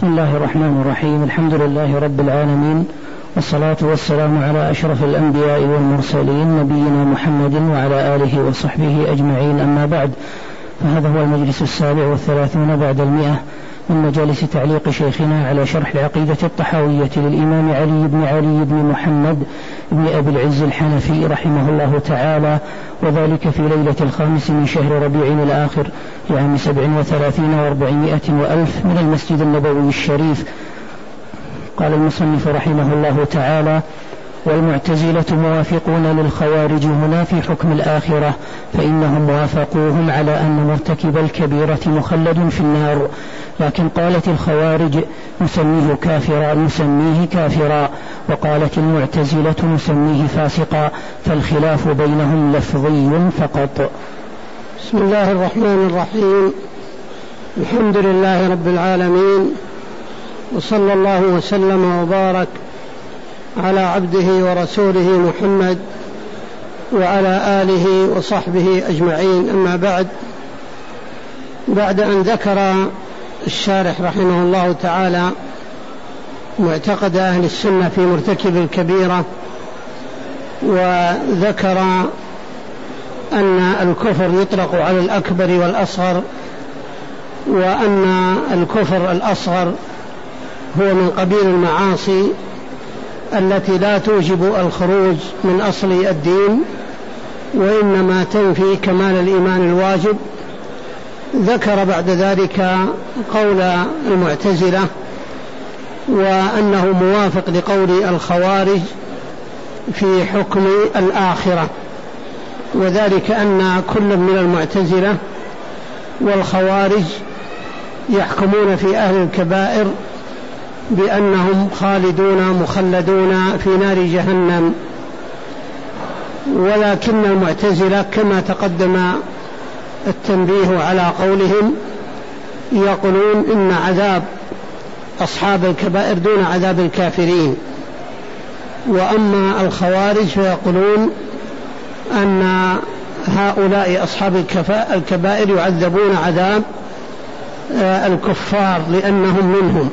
بسم الله الرحمن الرحيم. الحمد لله رب العالمين، والصلاة والسلام على أشرف الأنبياء والمرسلين نبينا محمد وعلى آله وصحبه أجمعين، أما بعد، فهذا هو المجلس 37 بعد 100 من مجالس تعليق شيخنا على شرح العقيدة الطحاوية للإمام علي بن محمد بن أبي العز الحنفي رحمه الله تعالى، وذلك في ليلة 5 من شهر ربيع الآخر لعام 37 و400 وألف من المسجد النبوي الشريف. قال المصنف رحمه الله تعالى: والمعتزلة موافقون للخوارج هنا في حكم الآخرة، فإنهم وافقوهم على أن مرتكب الكبيرة مخلد في النار، لكن قالت الخوارج نسميه كافرا، وقالت المعتزلة نسميه فاسقا، فالخلاف بينهم لفظي فقط. بسم الله الرحمن الرحيم. الحمد لله رب العالمين، وصلى الله وسلم وبارك على عبده ورسوله محمد وعلى آله وصحبه أجمعين، أما بعد أن ذكر الشارح رحمه الله تعالى معتقد أهل السنة في مرتكب الكبيرة، وذكر أن الكفر يطلق على الأكبر والأصغر، وأن الكفر الأصغر هو من قبيل المعاصي التي لا توجب الخروج من أصل الدين، وإنما تنفي كمال الإيمان الواجب. ذكر بعد ذلك قول المعتزلة، وأنه موافق لقول الخوارج في حكم الآخرة، وذلك أن كل من المعتزلة والخوارج يحكمون في أهل الكبائر بأنهم خالدون مخلدون في نار جهنم، ولكن المعتزلة كما تقدم التنبيه على قولهم يقولون إن عذاب أصحاب الكبائر دون عذاب الكافرين، وأما الخوارج فيقولون أن هؤلاء أصحاب الكبائر يعذبون عذاب الكفار لأنهم منهم.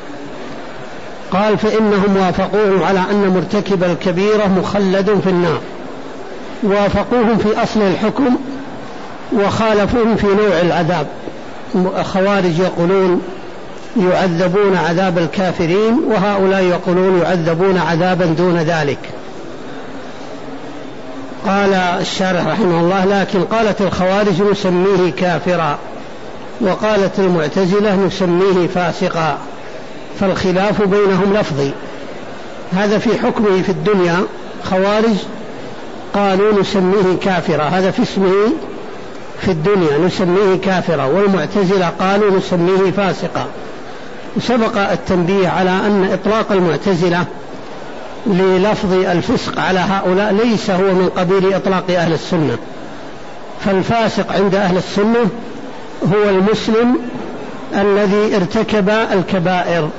قال: فإنهم وافقوهم على أن مرتكب الكبيرة مخلد في النار، وافقوهم في أصل الحكم وخالفوهم في نوع العذاب. الخوارج يقولون يعذبون عذاب الكافرين، وهؤلاء يقولون يعذبون عذابا دون ذلك. قال الشارح رحمه الله: لكن قالت الخوارج نسميه كافرا، وقالت المعتزلة نسميه فاسقا، فالخلاف بينهم لفظي. هذا في حكمه في الدنيا، خوارج قالوا نسميه كافرا، هذا في اسمه في الدنيا نسميه كافرا، والمعتزلة قالوا نسميه فاسقا. سبق التنبيه على أن إطلاق المعتزلة للفظ الفسق على هؤلاء ليس هو من قبيل إطلاق أهل السنة، فالفاسق عند أهل السنة هو المسلم الذي ارتكب الكبائر،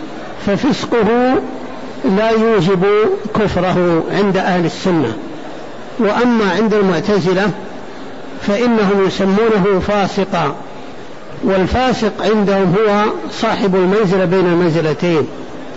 ففسقه لا يوجب كفره عند أهل السنة. وأما عند المعتزلة فإنهم يسمونه فاسقا، والفاسق عندهم هو صاحب المنزلة بين المنزلتين،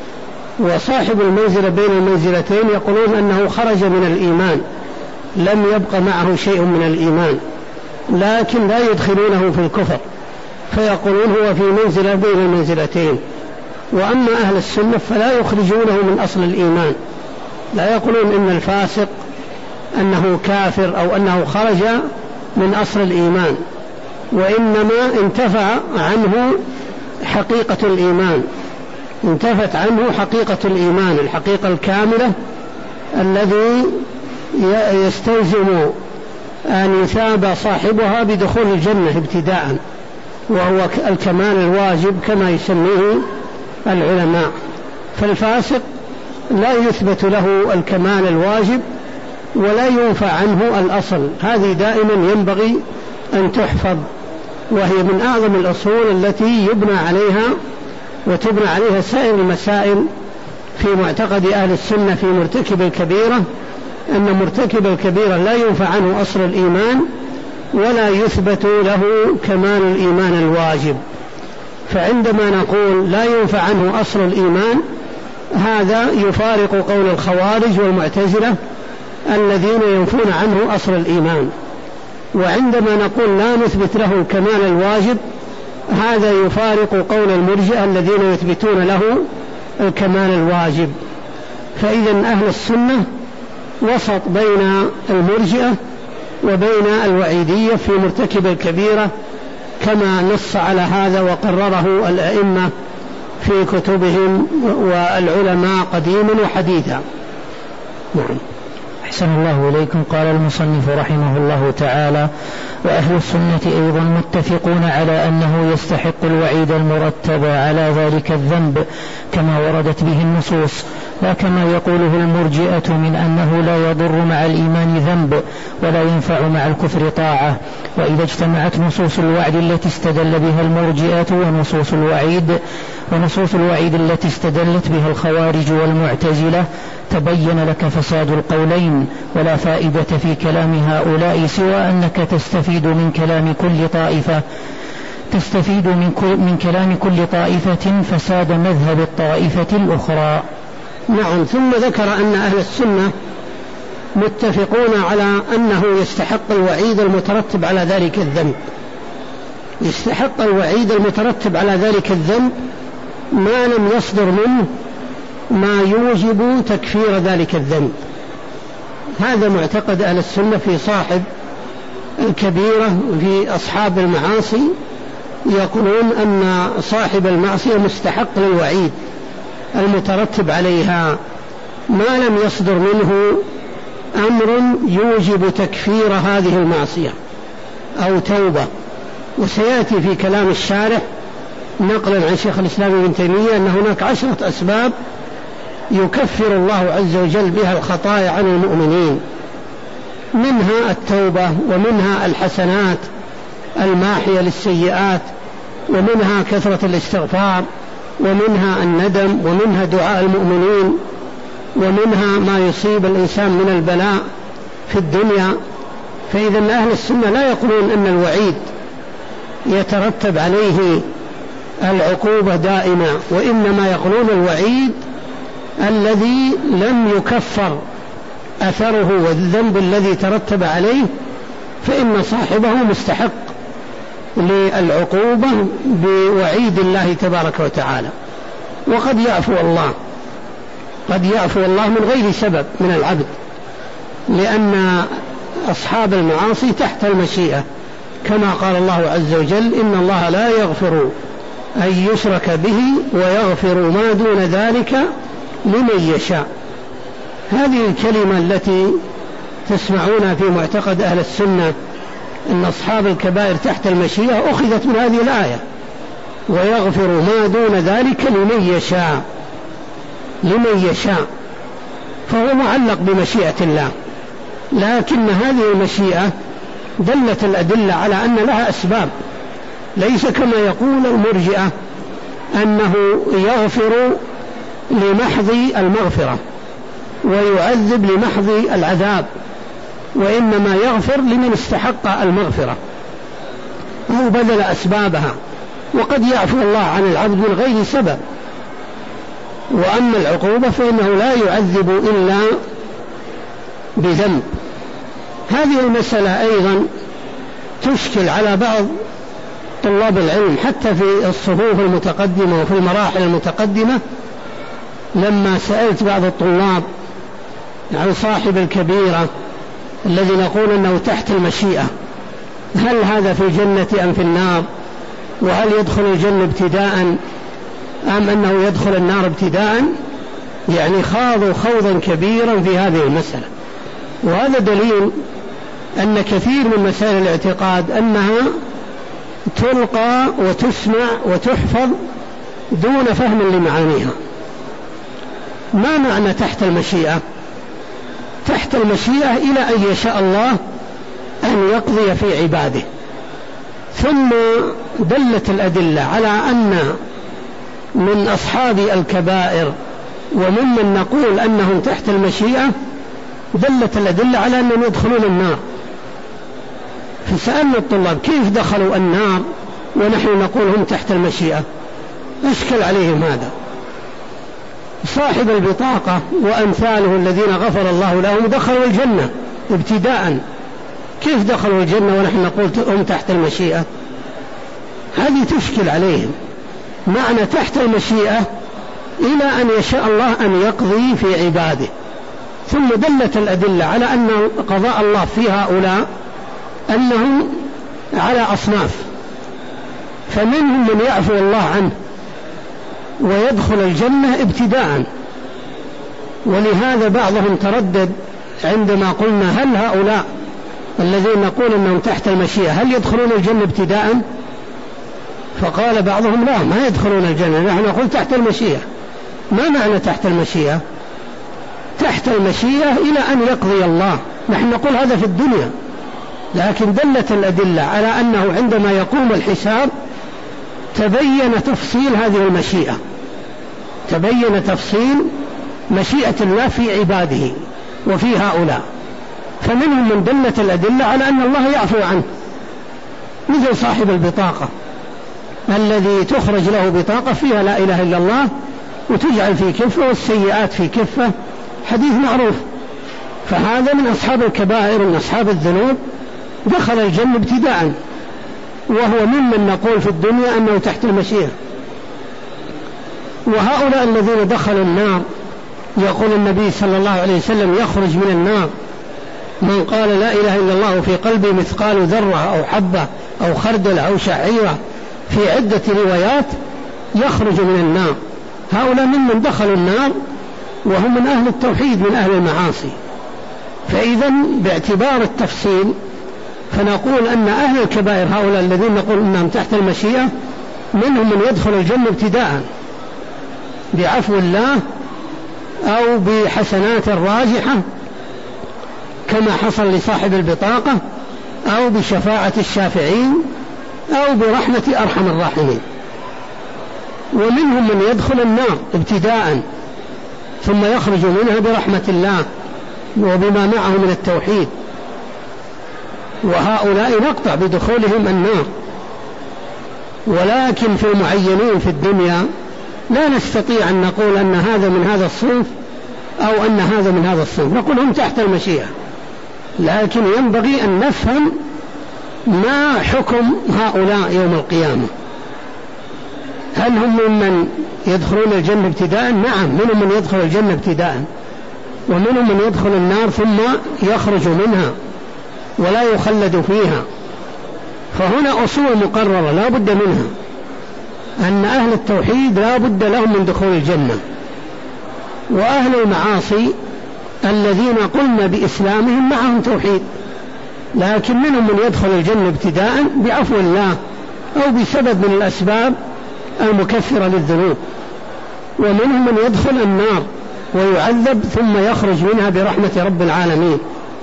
وصاحب المنزلة بين المنزلتين يقولون أنه خرج من الإيمان، لم يبق معه شيء من الإيمان، لكن لا يدخلونه في الكفر، فيقولون هو في منزلة بين المنزلتين. وأما أهل السنة فلا يخرجونه من أصل الإيمان، لا يقولون إن الفاسق أنه كافر أو أنه خرج من أصل الإيمان، وإنما انتفى عنه حقيقة الإيمان، انتفت عنه حقيقة الإيمان، الحقيقة الكاملة الذي يستلزم أن يثاب صاحبها بدخول الجنة ابتداء، وهو الكمال الواجب كما يسميه العلماء. فالفاسق لا يثبت له الكمال الواجب ولا ينفى عنه الأصل، هذه دائما ينبغي أن تحفظ، وهي من أعظم الأصول التي يبنى عليها وتبنى عليها سائر المسائل في معتقد أهل السنة في مرتكب الكبيرة، أن مرتكب الكبيرة لا ينفى عنه أصل الإيمان ولا يثبت له كمال الإيمان الواجب. فعندما نقول لا ينفع عنه أصل الإيمان هذا يفارق قول الخوارج والمعتزلة الذين ينفون عنه أصل الإيمان. وعندما نقول لا نثبت له الكمال الواجب هذا يفارق قول المرجئة الذين يثبتون له الكمال الواجب. فإذا أهل السنة وسط بين المرجئة وبين الوعيدية في مرتكب الكبيرة كما نص على هذا وقرره الأئمة في كتبهم والعلماء قديما وحديثا. نعم. أحسن الله إليكم. قال المصنف رحمه الله تعالى: وأهل السنة أيضا متفقون على أنه يستحق الوعيد المرتب على ذلك الذنب كما وردت به النصوص، لا كما يقوله المرجئة من أنه لا يضر مع الإيمان ذنب ولا ينفع مع الكفر طاعة. وإذا اجتمعت نصوص الوعد التي استدل بها المرجئة ونصوص الوعيد التي استدلت بها الخوارج والمعتزلة تبين لك فساد القولين، ولا فائدة في كلام هؤلاء سوى أنك تستفيد من كلام كل طائفة فساد مذهب الطائفة الأخرى. نعم. ثم ذكر أن أهل السنة متفقون على أنه يستحق الوعيد المترتب على ذلك الذنب. يستحق الوعيد المترتب على ذلك الذنب ما لم يصدر منه ما يوجب تكفير ذلك الذنب. هذا معتقد أهل السنة في صاحب الكبيرة. في أصحاب المعاصي يقولون أن صاحب المعصية مستحق للوعيد المترتب عليها ما لم يصدر منه أمر يوجب تكفير هذه المعصية أو توبة. وسيأتي في كلام الشارح نقلا عن شيخ الإسلام ابن تيمية أن هناك 10 أسباب يكفر الله عز وجل بها الخطايا عن المؤمنين، منها التوبة، ومنها الحسنات الماحية للسيئات، ومنها كثرة الاستغفار، ومنها الندم، ومنها دعاء المؤمنين، ومنها ما يصيب الإنسان من البلاء في الدنيا. فإذا أهل السنة لا يقولون أن الوعيد يترتب عليه العقوبة دائما، وإنما يقولون الوعيد الذي لم يكفر أثره والذنب الذي ترتب عليه فإن صاحبه مستحق للعقوبة بوعيد الله تبارك وتعالى. وقد يعفو الله، قد يعفو الله من غير سبب من العبد، لأن أصحاب المعاصي تحت المشيئة كما قال الله عز وجل: إن الله لا يغفر أن يشرك به ويغفر ما دون ذلك لمن يشاء. هذه الكلمة التي تسمعونها في معتقد أهل السنة إن أصحاب الكبائر تحت المشيئة أخذت من هذه الآية: ويغفر ما دون ذلك لمن يشاء. لمن يشاء فهو معلق بمشيئة الله، لكن هذه المشيئة دلت الأدلة على أن لها أسباب، ليس كما يقول المرجئة أنه يغفر لمحض المغفرة ويعذب لمحض العذاب، وإنما يغفر لمن استحق المغفرة أو بذل أسبابها. وقد يعفو الله عن العبد من غير سبب، وأما العقوبة فإنه لا يعذب إلا بذنب. هذه المسألة أيضا تشكل على بعض طلاب العلم حتى في الصفوف المتقدمة وفي المراحل المتقدمة. لما سألت بعض الطلاب عن صاحب الكبيرة الذي نقول أنه تحت المشيئة، هل هذا في الجنة أم في النار؟ وهل يدخل الجنة ابتداء أم أنه يدخل النار ابتداء؟ يعني خاضوا خوضا كبيرا في هذه المسألة. وهذا دليل أن كثير من مسائل الاعتقاد أنها تلقى وتسمع وتحفظ دون فهم لمعانيها. ما معنى تحت المشيئة؟ تحت المشيئة إلى أن يشاء الله أن يقضي في عباده. ثم دلت الأدلة على أن من أصحاب الكبائر وممن نقول أنهم تحت المشيئة دلت الأدلة على أنهم يدخلون النار. فسألنا الطلاب: كيف دخلوا النار ونحن نقول هم تحت المشيئة؟ أشكل عليهم هذا. صاحب البطاقة وأمثاله الذين غفر الله لهم دخلوا الجنة ابتداء، كيف دخلوا الجنة ونحن نقول هم تحت المشيئة؟ هذه تشكل عليهم. معنى تحت المشيئة إلى أن يشاء الله أن يقضي في عباده. ثم دلت الأدلة على أن قضاء الله في هؤلاء أنه على أصناف، فمنهم من يعفو الله عنه ويدخل الجنة ابتداء. ولهذا بعضهم تردد عندما قلنا هل هؤلاء الذين نقول أنهم تحت المشيئة هل يدخلون الجنة ابتداء؟ فقال بعضهم لا، ما يدخلون الجنة، نحن نقول تحت المشيئة. ما معنى تحت المشيئة؟ تحت المشيئة إلى أن يقضي الله، نحن نقول هذا في الدنيا، لكن دلت الأدلة على أنه عندما يقوم الحساب تبين تفصيل هذه المشيئة، تبين تفصيل مشيئة الله في عباده وفي هؤلاء. فمنهم من دلت الأدلة على أن الله يعفو عنه، مثل صاحب البطاقة الذي تخرج له بطاقة فيها لا إله إلا الله وتجعل في كفة والسيئات في كفة، حديث معروف. فهذا من أصحاب الكبائر، من أصحاب الذنوب، دخل الجنة ابتداء، وهو ممن نقول في الدنيا أنه تحت المشيئة. وهؤلاء الذين دخلوا النار يقول النبي صلى الله عليه وسلم يخرج من النار من قال لا إله إلا الله في قلبه مثقال ذرة أو حبة أو خردل أو شعيرة، في عدة روايات يخرج من النار. هؤلاء ممن دخلوا النار وهم من أهل التوحيد من أهل المعاصي. فإذا باعتبار التفصيل فنقول أن أهل الكبائر هؤلاء الذين نقول أنهم تحت المشيئة منهم من يدخل الجنة ابتداء بعفو الله أو بحسنات راجحة كما حصل لصاحب البطاقة، أو بشفاعة الشافعين، أو برحمة أرحم الراحمين. ومنهم من يدخل النار ابتداء ثم يخرج منها برحمة الله وبما معه من التوحيد، وهؤلاء نقطع بدخولهم النار. ولكن في المعينين في الدنيا لا نستطيع أن نقول أن هذا من هذا الصنف أو أن هذا من هذا الصنف، نقول هم تحت المشيئة. لكن ينبغي أن نفهم ما حكم هؤلاء يوم القيامة. هل هم ممن يدخلون الجنة ابتداء؟ نعم، منهم من يدخل الجنة ابتداء، ومنهم من يدخل النار ثم يخرج منها ولا يخلد فيها. فهنا أصول مقررة لا بد منها، أن أهل التوحيد لا بد لهم من دخول الجنة، وأهل المعاصي الذين قلنا بإسلامهم معهم توحيد، لكن منهم من يدخل الجنة ابتداء بعفو الله أو بسبب من الأسباب المكفرة للذنوب، ومنهم من يدخل النار ويعذب ثم يخرج منها برحمة رب العالمين.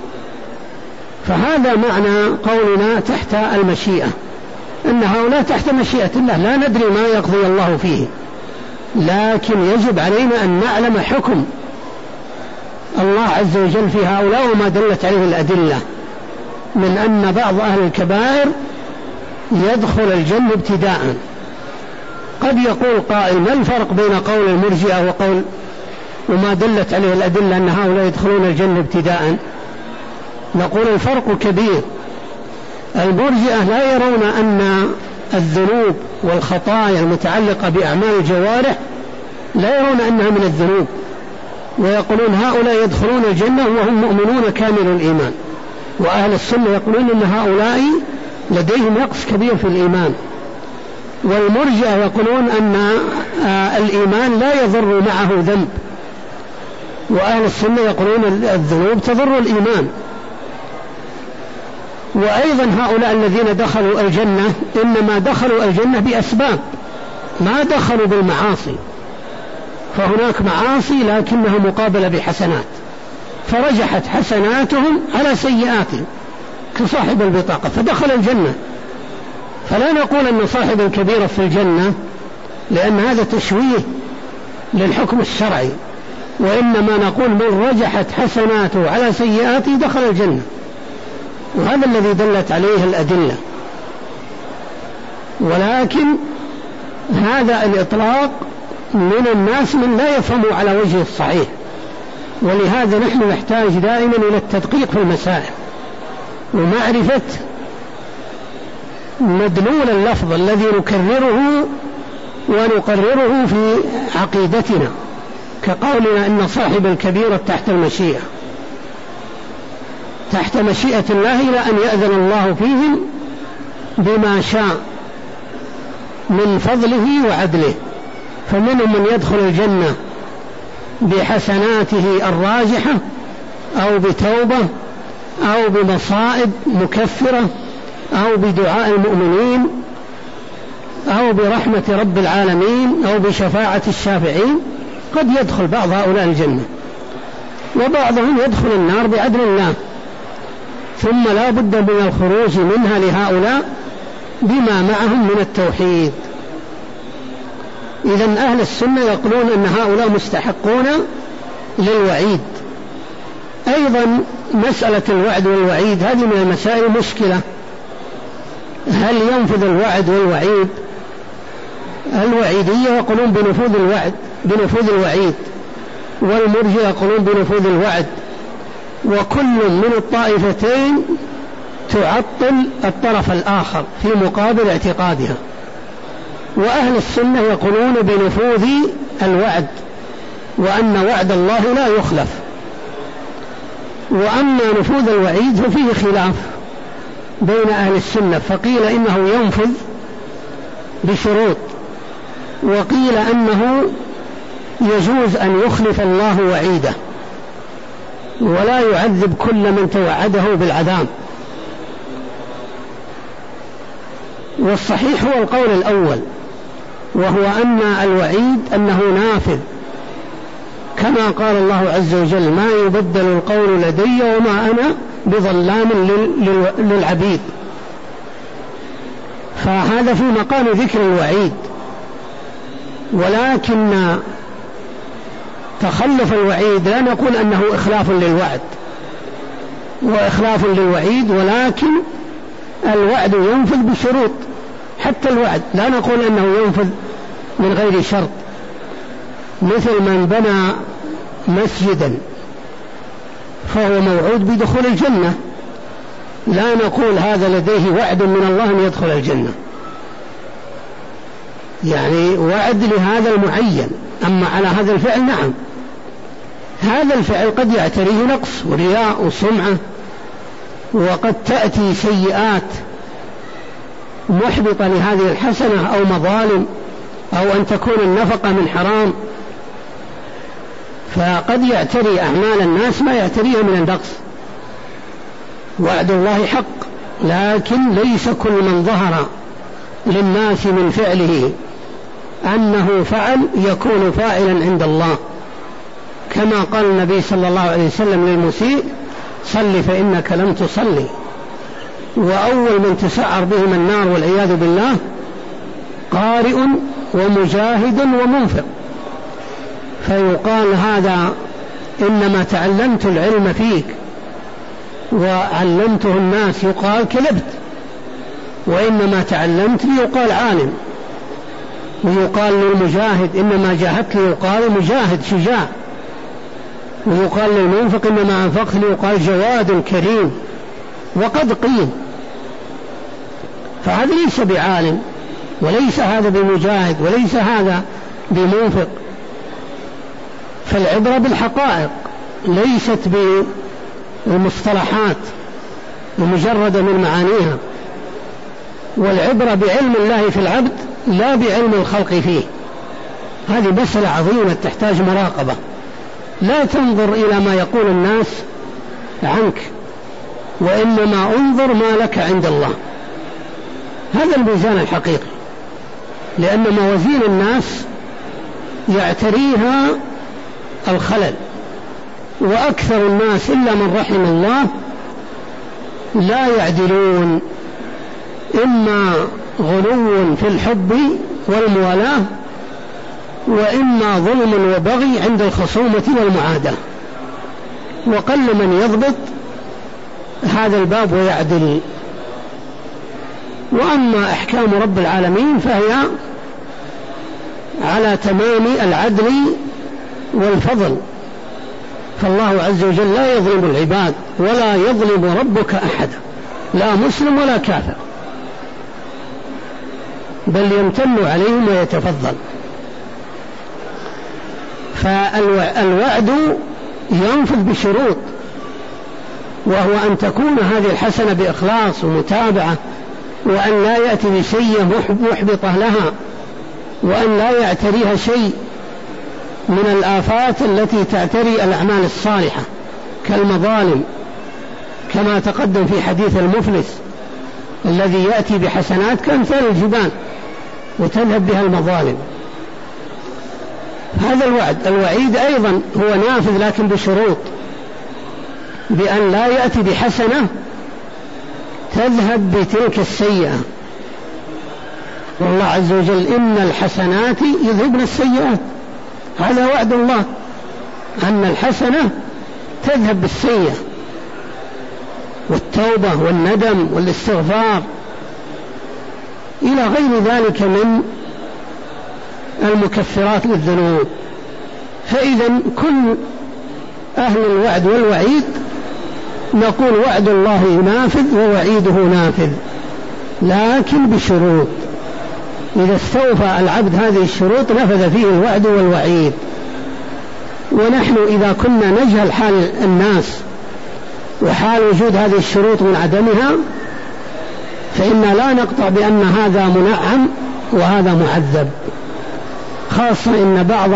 فهذا معنى قولنا تحت المشيئة، أن هؤلاء تحت مشيئة الله، لا ندري ما يقضي الله فيه، لكن يجب علينا أن نعلم حكم الله عز وجل في هؤلاء وما دلت عليه الأدلة من أن بعض أهل الكبائر يدخل الجنة ابتداء. قد يقول قائل ما الفرق بين قول المرجئة وقول وما دلت عليه الأدلة أن هؤلاء يدخلون الجنة ابتداء؟ نقول الفرق كبير. المرجئة لا يرون أن الذنوب والخطايا المتعلقة بأعمال الجوارح لا يرون أنها من الذنوب، ويقولون هؤلاء يدخلون الجنة وهم مؤمنون كامل الإيمان. وأهل السنة يقولون أن هؤلاء لديهم نقص كبير في الإيمان. والمرجئة يقولون أن الإيمان لا يضر معه ذنب، وأهل السنة يقولون الذنوب تضر الإيمان. وأيضا هؤلاء الذين دخلوا الجنة إنما دخلوا الجنة بأسباب، ما دخلوا بالمعاصي، فهناك معاصي لكنها مقابلة بحسنات، فرجحت حسناتهم على سيئاتهم كصاحب البطاقة فدخل الجنة. فلا نقول أن صاحب الكبيرة في الجنة، لأن هذا تشويه للحكم الشرعي، وإنما نقول من رجحت حسناته على سيئاته دخل الجنة، وهذا الذي دلت عليه الأدلة. ولكن هذا الإطلاق من الناس من لا يفهم على وجه الصحيح، ولهذا نحن نحتاج دائما إلى التدقيق في المسائل ومعرفة مدلول اللفظ الذي نكرره ونقرره في عقيدتنا، كقولنا إن صاحب الكبيرة تحت المشيئة، تحت مشيئة الله إلى أن يأذن الله فيهم بما شاء من فضله وعدله. فمنهم من يدخل الجنة بحسناته الراجحة أو بتوبة أو بمصائب مكفرة أو بدعاء المؤمنين أو برحمة رب العالمين أو بشفاعة الشافعين. قد يدخل بعض هؤلاء الجنة، وبعضهم يدخل النار بعدل الله، ثم لا بد من الخروج منها لهؤلاء بما معهم من التوحيد. إذن أهل السنة يقولون أن هؤلاء مستحقون للوعيد. أيضا مسألة الوعد والوعيد هذه من المسائل المشكلة، هل ينفذ الوعد والوعيد؟ الوعيدية يقولون بنفوذ الوعيد، والمرجئة يقولون بنفوذ الوعد، وكل من الطائفتين تعطل الطرف الآخر في مقابل اعتقادها. وأهل السنة يقولون بنفوذ الوعد، وأن وعد الله لا يخلف. وأما نفوذ الوعيد ففيه خلاف بين أهل السنة، فقيل إنه ينفذ بشروط، وقيل أنه يجوز أن يخلف الله وعيده ولا يعذب كل من توعده بالعذاب. والصحيح هو القول الأول، وهو أن الوعيد أنه نافذ، كما قال الله عز وجل: ما يبدل القول لدي وما أنا بظلام للعبيد. فهذا في مقام ذكر الوعيد، ولكن تخلف الوعيد لا نقول أنه إخلاف للوعد وإخلاف للوعيد، ولكن الوعد ينفذ بشروط. حتى الوعد لا نقول أنه ينفذ من غير شرط، مثل من بنى مسجدا فهو موعود بدخول الجنة، لا نقول هذا لديه وعد من الله أن يدخل الجنة، يعني وعد لهذا المعين. أما على هذا الفعل نعم، هذا الفعل قد يعتريه نقص ورياء وسمعة، وقد تأتي سيئات محبطة لهذه الحسنة أو مظالم، أو أن تكون النفقة من حرام، فقد يعتري أعمال الناس ما يعتريه من النقص. وعد الله حق، لكن ليس كل من ظهر للناس من فعله أنه فعل يكون فاعلا عند الله، كما قال النبي صلى الله عليه وسلم للمسيء: صل فإنك لم تصلي. وأول من تسعر بهم النار والعياذ بالله قارئ ومجاهد ومنفق، فيقال هذا إنما تعلمت العلم فيك وعلمته الناس، يقال كذبت، وإنما تعلمت ليقال عالم. ويقال للمجاهد إنما جاهدت ليقال مجاهد شجاع، ويقال للمنفق إنما أنفقت ليقال جواد كريم. وقد قيل، فهذا ليس بعالم، وليس هذا بمجاهد، وليس هذا بمنفق. فالعبرة بالحقائق ليست بالمصطلحات ومجرد من معانيها، والعبرة بعلم الله في العبد لا بعلم الخلق فيه. هذه مسألة عظيمة تحتاج مراقبة، لا تنظر إلى ما يقول الناس عنك، وإنما انظر ما لك عند الله. هذا الميزان الحقيقي، لأن موازين الناس يعتريها الخلل، وأكثر الناس إلا من رحم الله لا يعدلون، إما غلو في الحب والموالاة، وإما ظلم وبغي عند الخصومة والمعاداة، وقل من يضبط هذا الباب ويعدل. وأما أحكام رب العالمين فهي على تمام العدل والفضل. فالله عز وجل لا يظلم العباد ولا يظلم ربك أحدا، لا مسلم ولا كافر، بل يمتن عليهم ويتفضل. فالوعد ينفذ بشروط، وهو أن تكون هذه الحسنة بإخلاص ومتابعة، وأن لا يأتي بشيء محبطة لها، وأن لا يعتريها شيء من الآفات التي تعتري الأعمال الصالحة كالمظالم، كما تقدم في حديث المفلس الذي يأتي بحسنات كأمثال الجبال وتذهب بها المظالم. هذا الوعد. الوعيد أيضا هو نافذ لكن بشروط، بأن لا يأتي بحسنة تذهب بتلك السيئة. والله عز وجل إن الحسنات يذهبن السيئات، هذا وعد الله أن الحسنة تذهب بالسيئة، والتوبة والندم والاستغفار إلى غير ذلك من المكفرات للذنوب. فإذا كل أهل الوعد والوعيد نقول وعد الله نافذ ووعيده نافذ، لكن بشروط. إذا استوفى العبد هذه الشروط نفذ فيه الوعد والوعيد. ونحن إذا كنا نجهل حال الناس وحال وجود هذه الشروط من عدمها، فإنا لا نقطع بأن هذا منعم وهذا معذب، خاصة إن بعض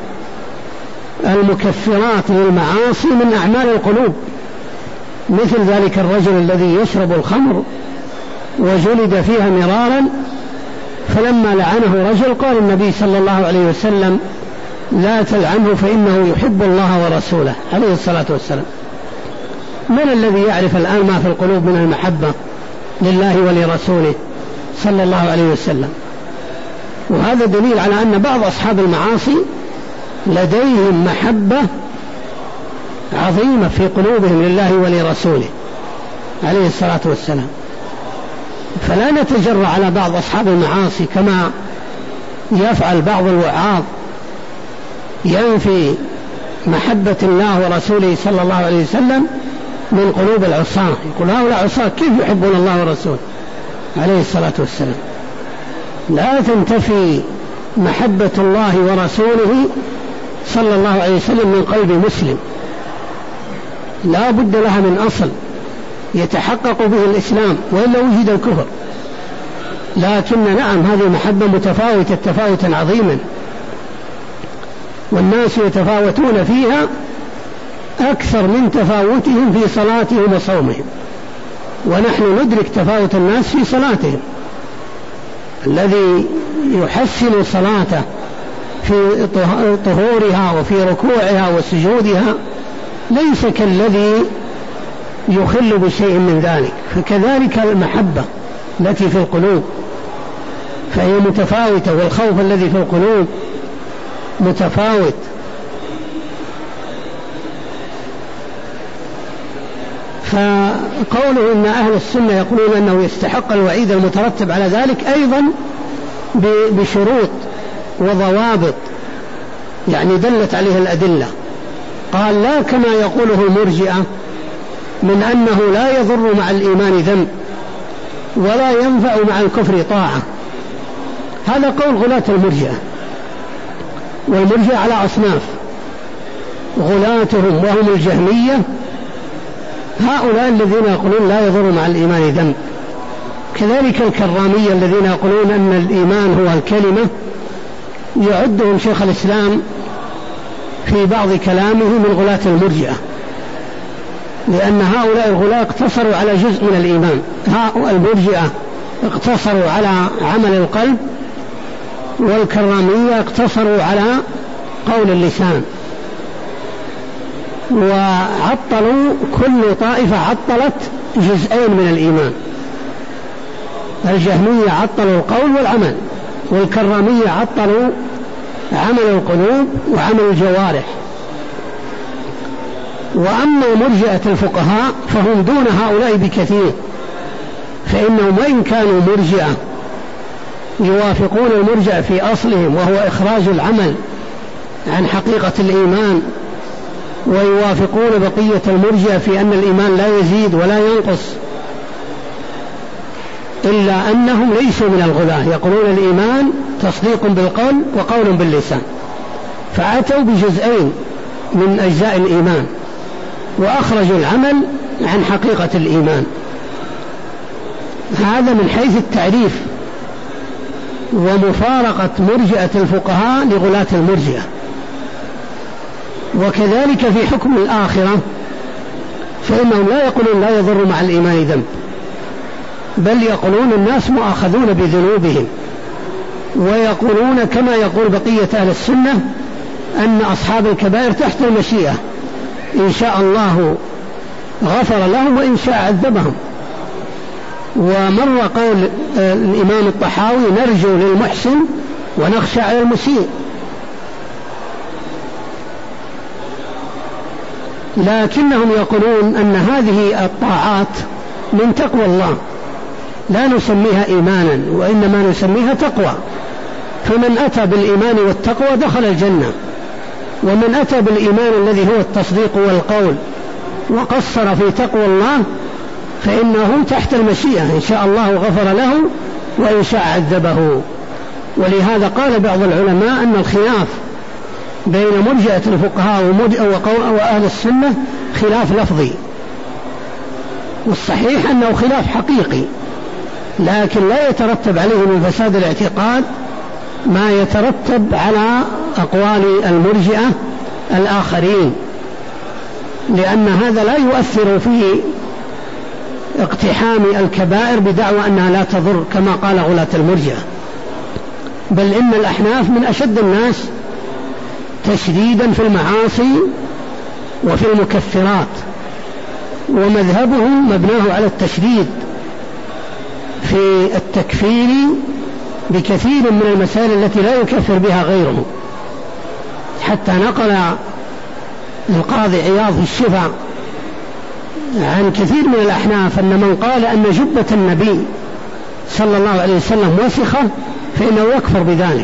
المكفرات للمعاصي من أعمال القلوب، مثل ذلك الرجل الذي يشرب الخمر وجلد فيها مرارا، فلما لعنه رجل قال النبي صلى الله عليه وسلم لا تلعنه فإنه يحب الله ورسوله عليه الصلاة والسلام. من الذي يعرف الآن ما في القلوب من المحبة لله ولرسوله صلى الله عليه وسلم؟ وهذا دليل على أن بعض أصحاب المعاصي لديهم محبة عظيمة في قلوبهم لله ولرسوله عليه الصلاة والسلام. فلا نتجرأ على بعض أصحاب المعاصي كما يفعل بعض الوعاظ، ينفي محبة الله ورسوله صلى الله عليه وسلم من قلوب العصاة، يقول هؤلاء عصاة كيف يحبون الله ورسوله عليه الصلاة والسلام. لا تنتفي محبة الله ورسوله صلى الله عليه وسلم من قلب مسلم، لا بد لها من أصل يتحقق به الإسلام، وإلا وجد الكفر. لكن نعم هذه محبة متفاوتة تفاوتا عظيما، والناس يتفاوتون فيها أكثر من تفاوتهم في صلاتهم وصومهم، ونحن ندرك تفاوت الناس في صلاتهم. الذي يحسن صلاته في طهورها وفي ركوعها وسجودها ليس كالذي يخل بشيء من ذلك. فكذلك المحبة التي في القلوب فهي متفاوتة، والخوف الذي في القلوب متفاوت. فقوله إن أهل السنة يقولون أنه يستحق الوعيد المترتب على ذلك أيضا بشروط وضوابط، يعني دلت عليه الأدلة. قال لا كما يقوله المرجئة من أنه لا يضر مع الإيمان ذنب ولا ينفع مع الكفر طاعة. هذا قول غلاة المرجئة، والمرجئة على أصناف، غلاتهم وهم الجهمية هؤلاء الذين يقولون لا يضر مع الإيمان ذنب، كذلك الكرامية الذين يقولون أن الإيمان هو الكلمة، يعدهم شيخ الإسلام في بعض كلامه من غلاة المرجئة، لأن هؤلاء الغلاة اقتصروا على جزء من الإيمان. هؤلاء المرجئة اقتصروا على عمل القلب، والكرامية اقتصروا على قول اللسان. وعطلوا كل طائفة عطلت جزئين من الإيمان، الجهمية عطلوا القول والعمل، والكرامية عطلوا عمل القلوب وعمل الجوارح. وأما مرجئة الفقهاء فهم دون هؤلاء بكثير، فإنهم وإن كانوا مرجئة يوافقون المرجع في أصلهم وهو إخراج العمل عن حقيقة الإيمان، ويوافقون بقية المرجع في أن الإيمان لا يزيد ولا ينقص، إلا أنهم ليسوا من الغلاة، يقولون الإيمان تصديق بالقول وقول باللسان، فأتوا بجزئين من أجزاء الإيمان وأخرجوا العمل عن حقيقة الإيمان. هذا من حيث التعريف ومفارقة مرجئة الفقهاء لغلاة المرجئة. وكذلك في حكم الآخرة فإنهم لا يقولون لا يضر مع الإيمان ذنب، بل يقولون الناس مؤاخذون بذنوبهم، ويقولون كما يقول بقية أهل السنة أن أصحاب الكبائر تحت المشيئة، إن شاء الله غفر لهم وإن شاء عذبهم. ومر قول الإمام الطحاوي نرجو للمحسن ونخشى على المسيء، لكنهم يقولون أن هذه الطاعات من تقوى الله لا نسميها إيمانا وإنما نسميها تقوى، فمن أتى بالإيمان والتقوى دخل الجنة، ومن أتى بالإيمان الذي هو التصديق والقول وقصر في تقوى الله فإنه تحت المشيئة، إن شاء الله غفر له وإن شاء عذبه. ولهذا قال بعض العلماء أن الخلاف بين مرجئة الفقهاء وأهل السنة خلاف لفظي، والصحيح أنه خلاف حقيقي، لكن لا يترتب عليه من فساد الاعتقاد ما يترتب على أقوال المرجئة الآخرين، لأن هذا لا يؤثر في اقتحام الكبائر بدعوى أنها لا تضر كما قال غلاة المرجئة، بل إن الأحناف من أشد الناس تشديدا في المعاصي وفي المكفرات، ومذهبهم مبناه على التشديد في التكفير بكثير من المسائل التي لا يكفر بها غيره، حتى نقل القاضي عياض في الشفاء عن كثير من الأحناف أن من قال أن جبة النبي صلى الله عليه وسلم وسخة فإنه يكفر بذلك.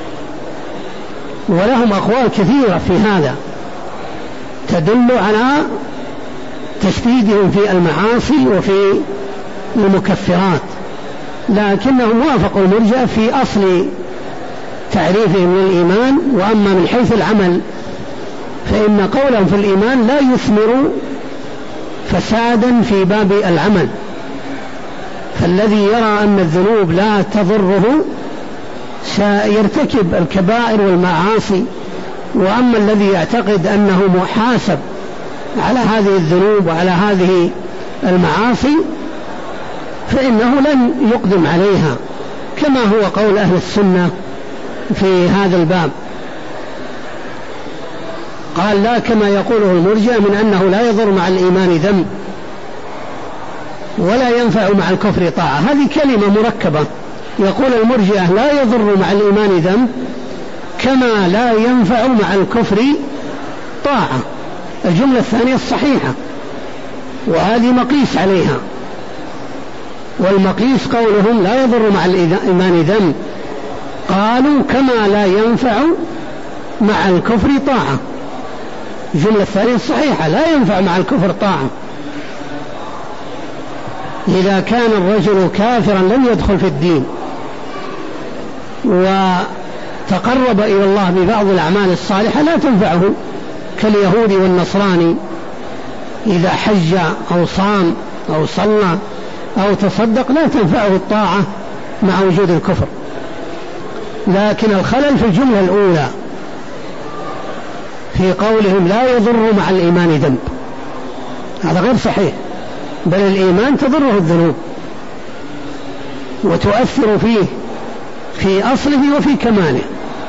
ولهم أقوال كثيرة في هذا تدل على تشديدهم في المعاصي وفي المكفرات، لكنهم وافقوا المرجئة في أصل تعريفهم للإيمان. وأما من حيث العمل فإن قولهم في الإيمان لا يثمر فسادا في باب العمل، فالذي يرى أن الذنوب لا تضره سيرتكب الكبائر والمعاصي، وأما الذي يعتقد أنه محاسب على هذه الذنوب وعلى هذه المعاصي فإنه لن يقدم عليها، كما هو قول أهل السنة في هذا الباب. قال لا كما يقوله المرجئة من أنه لا يضر مع الإيمان ذنب ولا ينفع مع الكفر طاعة. هذه كلمة مركبة، يقول المرجئة لا يضر مع الإيمان ذنب كما لا ينفع مع الكفر طاعة، الجملة الثانية الصحيحة، وهذه مقيس عليها، والمقيس قولهم لا يضر مع الإيمان ذنب، قالوا كما لا ينفع مع الكفر طاعة، الجملة الثانية الصحيحة لا ينفع مع الكفر طاعة. إذا كان الرجل كافرا لم يدخل في الدين وتقرب إلى الله ببعض الأعمال الصالحة لا تنفعه، كاليهود والنصراني إذا حج أو صام أو صلى أو تصدق لا تنفعه الطاعة مع وجود الكفر. لكن الخلل في الجملة الأولى في قولهم لا يضر مع الإيمان ذنب، هذا غير صحيح، بل الإيمان تضره الذنوب وتؤثر فيه في أصله وفي كماله.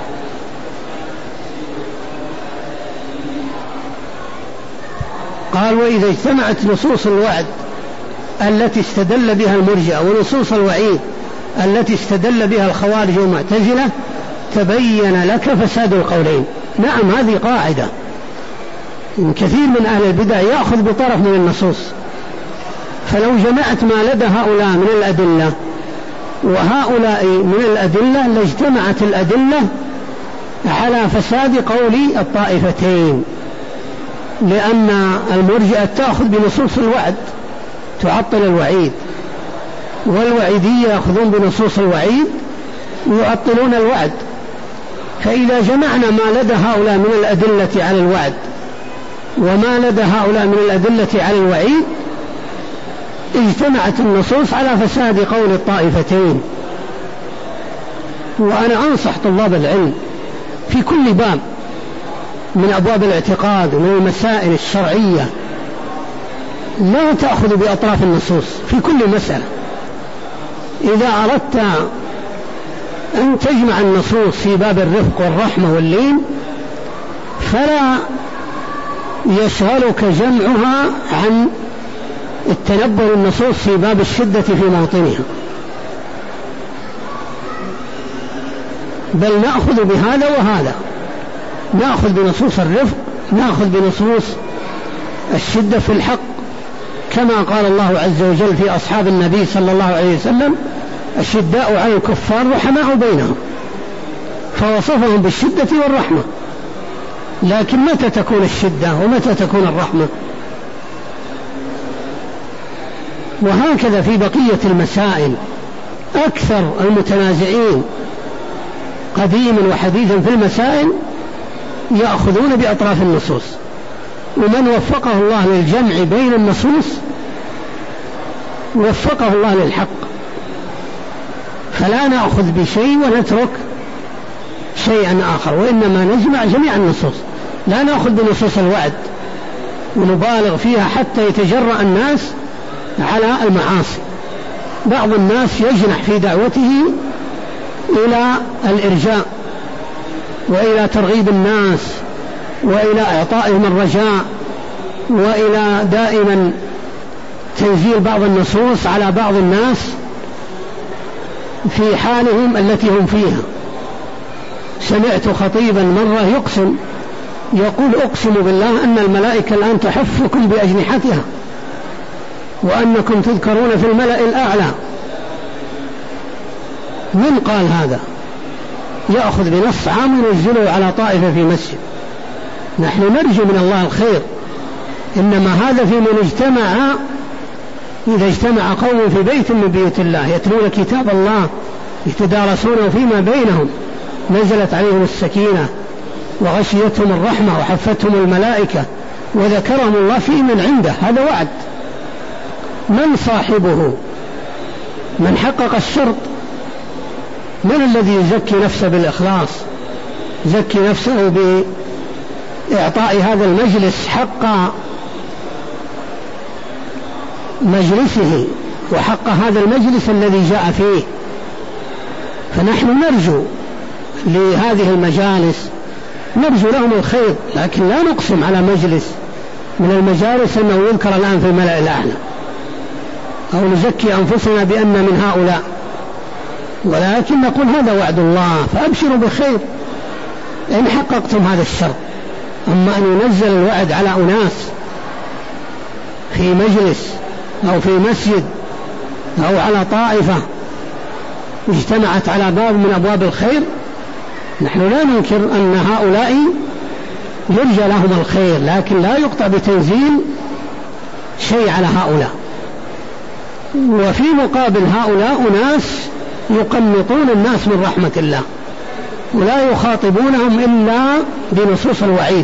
قال وإذا اجتمعت نصوص الوعد التي استدل بها المرجئة ونصوص الوعيد التي استدل بها الخوارج والمعتزلة تبين لك فساد القولين. نعم، هذه قاعدة، كثير من أهل البدع يأخذ بطرف من النصوص، فلو جمعت ما لدى هؤلاء من الأدلة وهؤلاء من الأدلة لاجتمعت الأدلة على فساد قول الطائفتين، لأن المرجئة تأخذ بنصوص الوعد تعطل الوعيد، والوعيدية يأخذون بنصوص الوعيد ويعطلون الوعد. فإذا جمعنا ما لدى هؤلاء من الأدلة على الوعد وما لدى هؤلاء من الأدلة على الوعيد اجتمعت النصوص على فساد قول الطائفتين. وأنا أنصح طلاب العلم في كل باب من أبواب الاعتقاد ومن المسائل الشرعية لا تأخذ بأطراف النصوص في كل مسألة. إذا أردت أن تجمع النصوص في باب الرفق والرحمة واللين فلا يشغلك جمعها عن التنبؤ النصوص في باب الشدة في موطنها، بل نأخذ بهذا وهذا، نأخذ بنصوص الرفق، نأخذ بنصوص الشدة في الحق، كما قال الله عز وجل في أصحاب النبي صلى الله عليه وسلم: الشداء على الكفار رحماء بينهم، فوصفهم بالشدة والرحمة. لكن متى تكون الشدة ومتى تكون الرحمة؟ وهكذا في بقية المسائل أكثر المتنازعين قديما وحديثا في المسائل يأخذون بأطراف النصوص، ومن وفقه الله للجمع بين النصوص وفقه الله للحق، فلا نأخذ بشيء ونترك شيئا آخر، وإنما نجمع جميع النصوص، لا نأخذ بنصوص الوعد ونبالغ فيها حتى يتجرأ الناس على المعاصي. بعض الناس يجنح في دعوته إلى الإرجاء وإلى ترغيب الناس وإلى إعطائهم الرجاء وإلى دائما تنزيل بعض النصوص على بعض الناس في حالهم التي هم فيها. سمعت خطيبا مرة يقسم يقول: أقسم بالله أن الملائكة الآن تحفكم بأجنحتها وأنكم تذكرون في الملأ الأعلى. من قال هذا؟ يأخذ بنص عام وينزله على طائفة في مسجد. نحن نرجو من الله الخير، إنما هذا في من اجتمع، إذا اجتمع قوم في بيت من بيوت الله يتلون كتاب الله يتدارسونه فيما بينهم نزلت عليهم السكينة وغشيتهم الرحمة وحفتهم الملائكة وذكرهم الله في من عنده. هذا وعد. من صاحبه؟ من حقق الشرط؟ من الذي يزكي نفسه بالإخلاص، يزكي نفسه بإعطاء هذا المجلس حق مجلسه وحق هذا المجلس الذي جاء فيه؟ فنحن نرجو لهذه المجالس، نرجو لهم الخير، لكن لا نقسم على مجلس من المجالس أنه يذكر الآن في الملأ الأعلى أو نزكي أنفسنا بأن من هؤلاء، ولكن نقول هذا وعد الله فأبشروا بخير إن حققتم هذا الشرط. أما أن ينزل الوعد على أناس في مجلس أو في مسجد أو على طائفة اجتمعت على باب من أبواب الخير، نحن لا ننكر أن هؤلاء يرجى لهم الخير، لكن لا يقطع بتنزيل شيء على هؤلاء. وفي مقابل هؤلاء أناس يقنطون الناس من رحمة الله ولا يخاطبونهم إلا بنصوص الوعيد،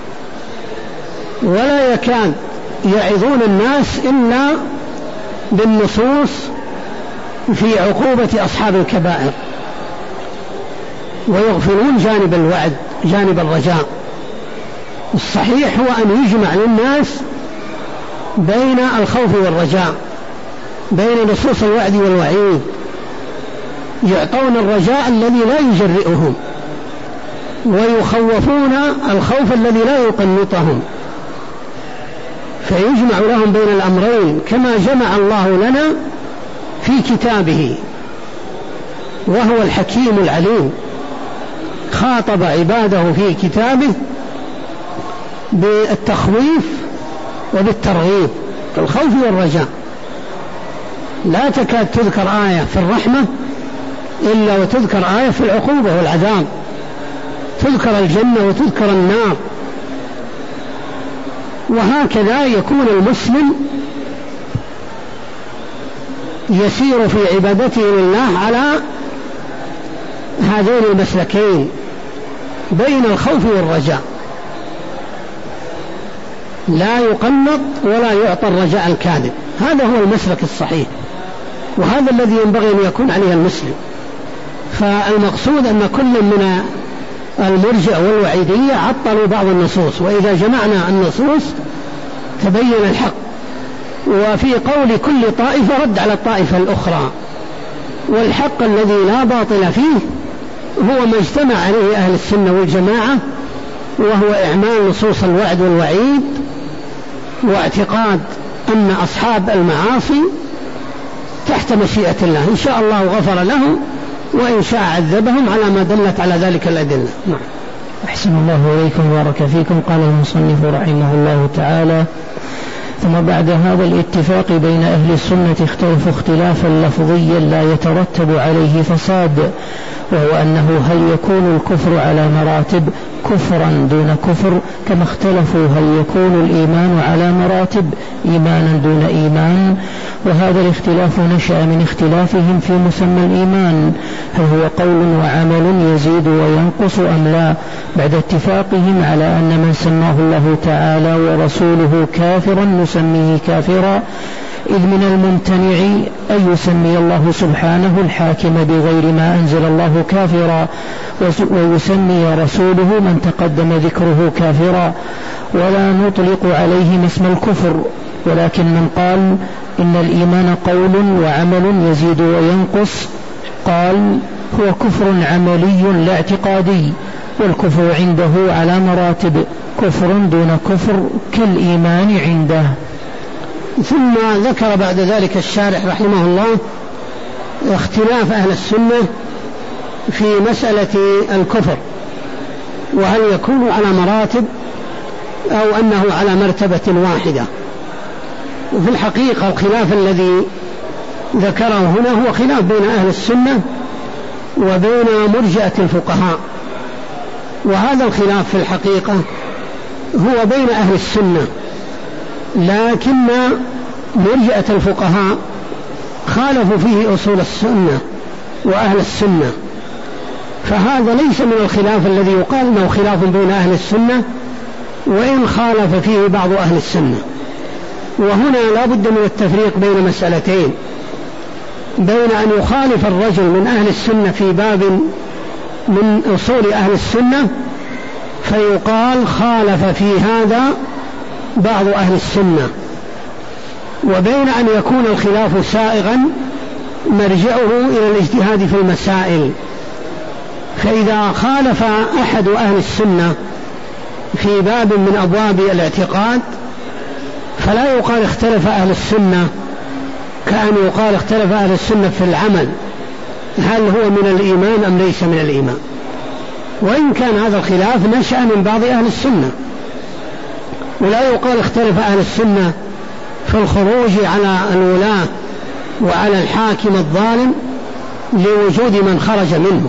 ولا يكاد يعظون الناس إلا بالنصوص في عقوبة أصحاب الكبائر، ويغفلون جانب الوعد جانب الرجاء. الصحيح هو أن يجمع للناس بين الخوف والرجاء، بين نصوص الوعد والوعيد، يعطون الرجاء الذي لا يجرئهم ويخوفون الخوف الذي لا يقنطهم، فيجمع لهم بين الأمرين كما جمع الله لنا في كتابه، وهو الحكيم العليم. خاطب عباده في كتابه بالتخويف وبالترغيب، الخوف والرجاء. لا تكاد تذكر آية في الرحمة إلا وتذكر آية في العقوبة والعذاب، تذكر الجنة وتذكر النار. وهكذا يكون المسلم يسير في عبادته لله على هذين المسلكين بين الخوف والرجاء، لا يقنط ولا يعطى الرجاء الكاذب. هذا هو المسلك الصحيح، وهذا الذي ينبغي أن يكون عليه المسلم. فالمقصود أن كل من المرجئة والوعيدية عطلوا بعض النصوص، وإذا جمعنا النصوص تبين الحق. وفي قول كل طائفة رد على الطائفة الأخرى، والحق الذي لا باطل فيه هو ما اجتمع عليه أهل السنة والجماعة، وهو إعمال نصوص الوعد والوعيد، واعتقاد أن أصحاب المعاصي تحت مشيئة الله، إن شاء الله غفر لهم وإن شاء عذبهم على ما دلت على ذلك الأدلة. نعم. أحسن الله إليكم وبارك فيكم. قال المصنف رحمه الله تعالى: ثم بعد هذا الاتفاق بين أهل السنة اختلفوا اختلافا لفظيا لا يترتب عليه فساد، وهو أنه هل يكون الكفر على مراتب كفرا دون كفر، كما اختلفوا هل يكون الإيمان على مراتب إيمانا دون إيمان. وهذا الاختلاف نشأ من اختلافهم في مسمى الإيمان، هل هو قول وعمل يزيد وينقص أم لا، بعد اتفاقهم على أن من سماه الله تعالى ورسوله كافرا نسميه كافرا، إذ من الممتنع أن يسمي الله سبحانه الحاكم بغير ما أنزل الله كافرا، ويسمي رسوله من تقدم ذكره كافرا، ولا نطلق عليهم اسم الكفر. ولكن من قال إن الإيمان قول وعمل يزيد وينقص قال هو كفر عملي لا اعتقادي، والكفر عنده على مراتب، كفر دون كفر كالإيمان عنده. ثم ذكر بعد ذلك الشارح رحمه الله اختلاف أهل السنة في مسألة الكفر، وهل يكون على مراتب أو أنه على مرتبة واحدة. وفي الحقيقة الخلاف الذي ذكره هنا هو خلاف بين أهل السنة وبين مرجئة الفقهاء، وهذا الخلاف في الحقيقة هو بين أهل السنة، لكن مرجئة الفقهاء خالفوا فيه أصول السنة وأهل السنة، فهذا ليس من الخلاف الذي يقال أنه خلاف بين أهل السنة، وإن خالف فيه بعض أهل السنة. وهنا لا بد من التفريق بين مسألتين، بين أن يخالف الرجل من أهل السنة في باب من أصول أهل السنة فيقال خالف في هذا بعض أهل السنة، وبين أن يكون الخلاف سائغا مرجعه إلى الاجتهاد في المسائل. فإذا خالف أحد أهل السنة في باب من أبواب الاعتقاد فلا يقال اختلف أهل السنة كأن يقال اختلف أهل السنة في العمل، هل هو من الإيمان أم ليس من الإيمان، وإن كان هذا الخلاف نشأ من بعض أهل السنة. ولا يقال اختلف أهل السنة في الخروج على الولاة وعلى الحاكم الظالم لوجود من خرج منه،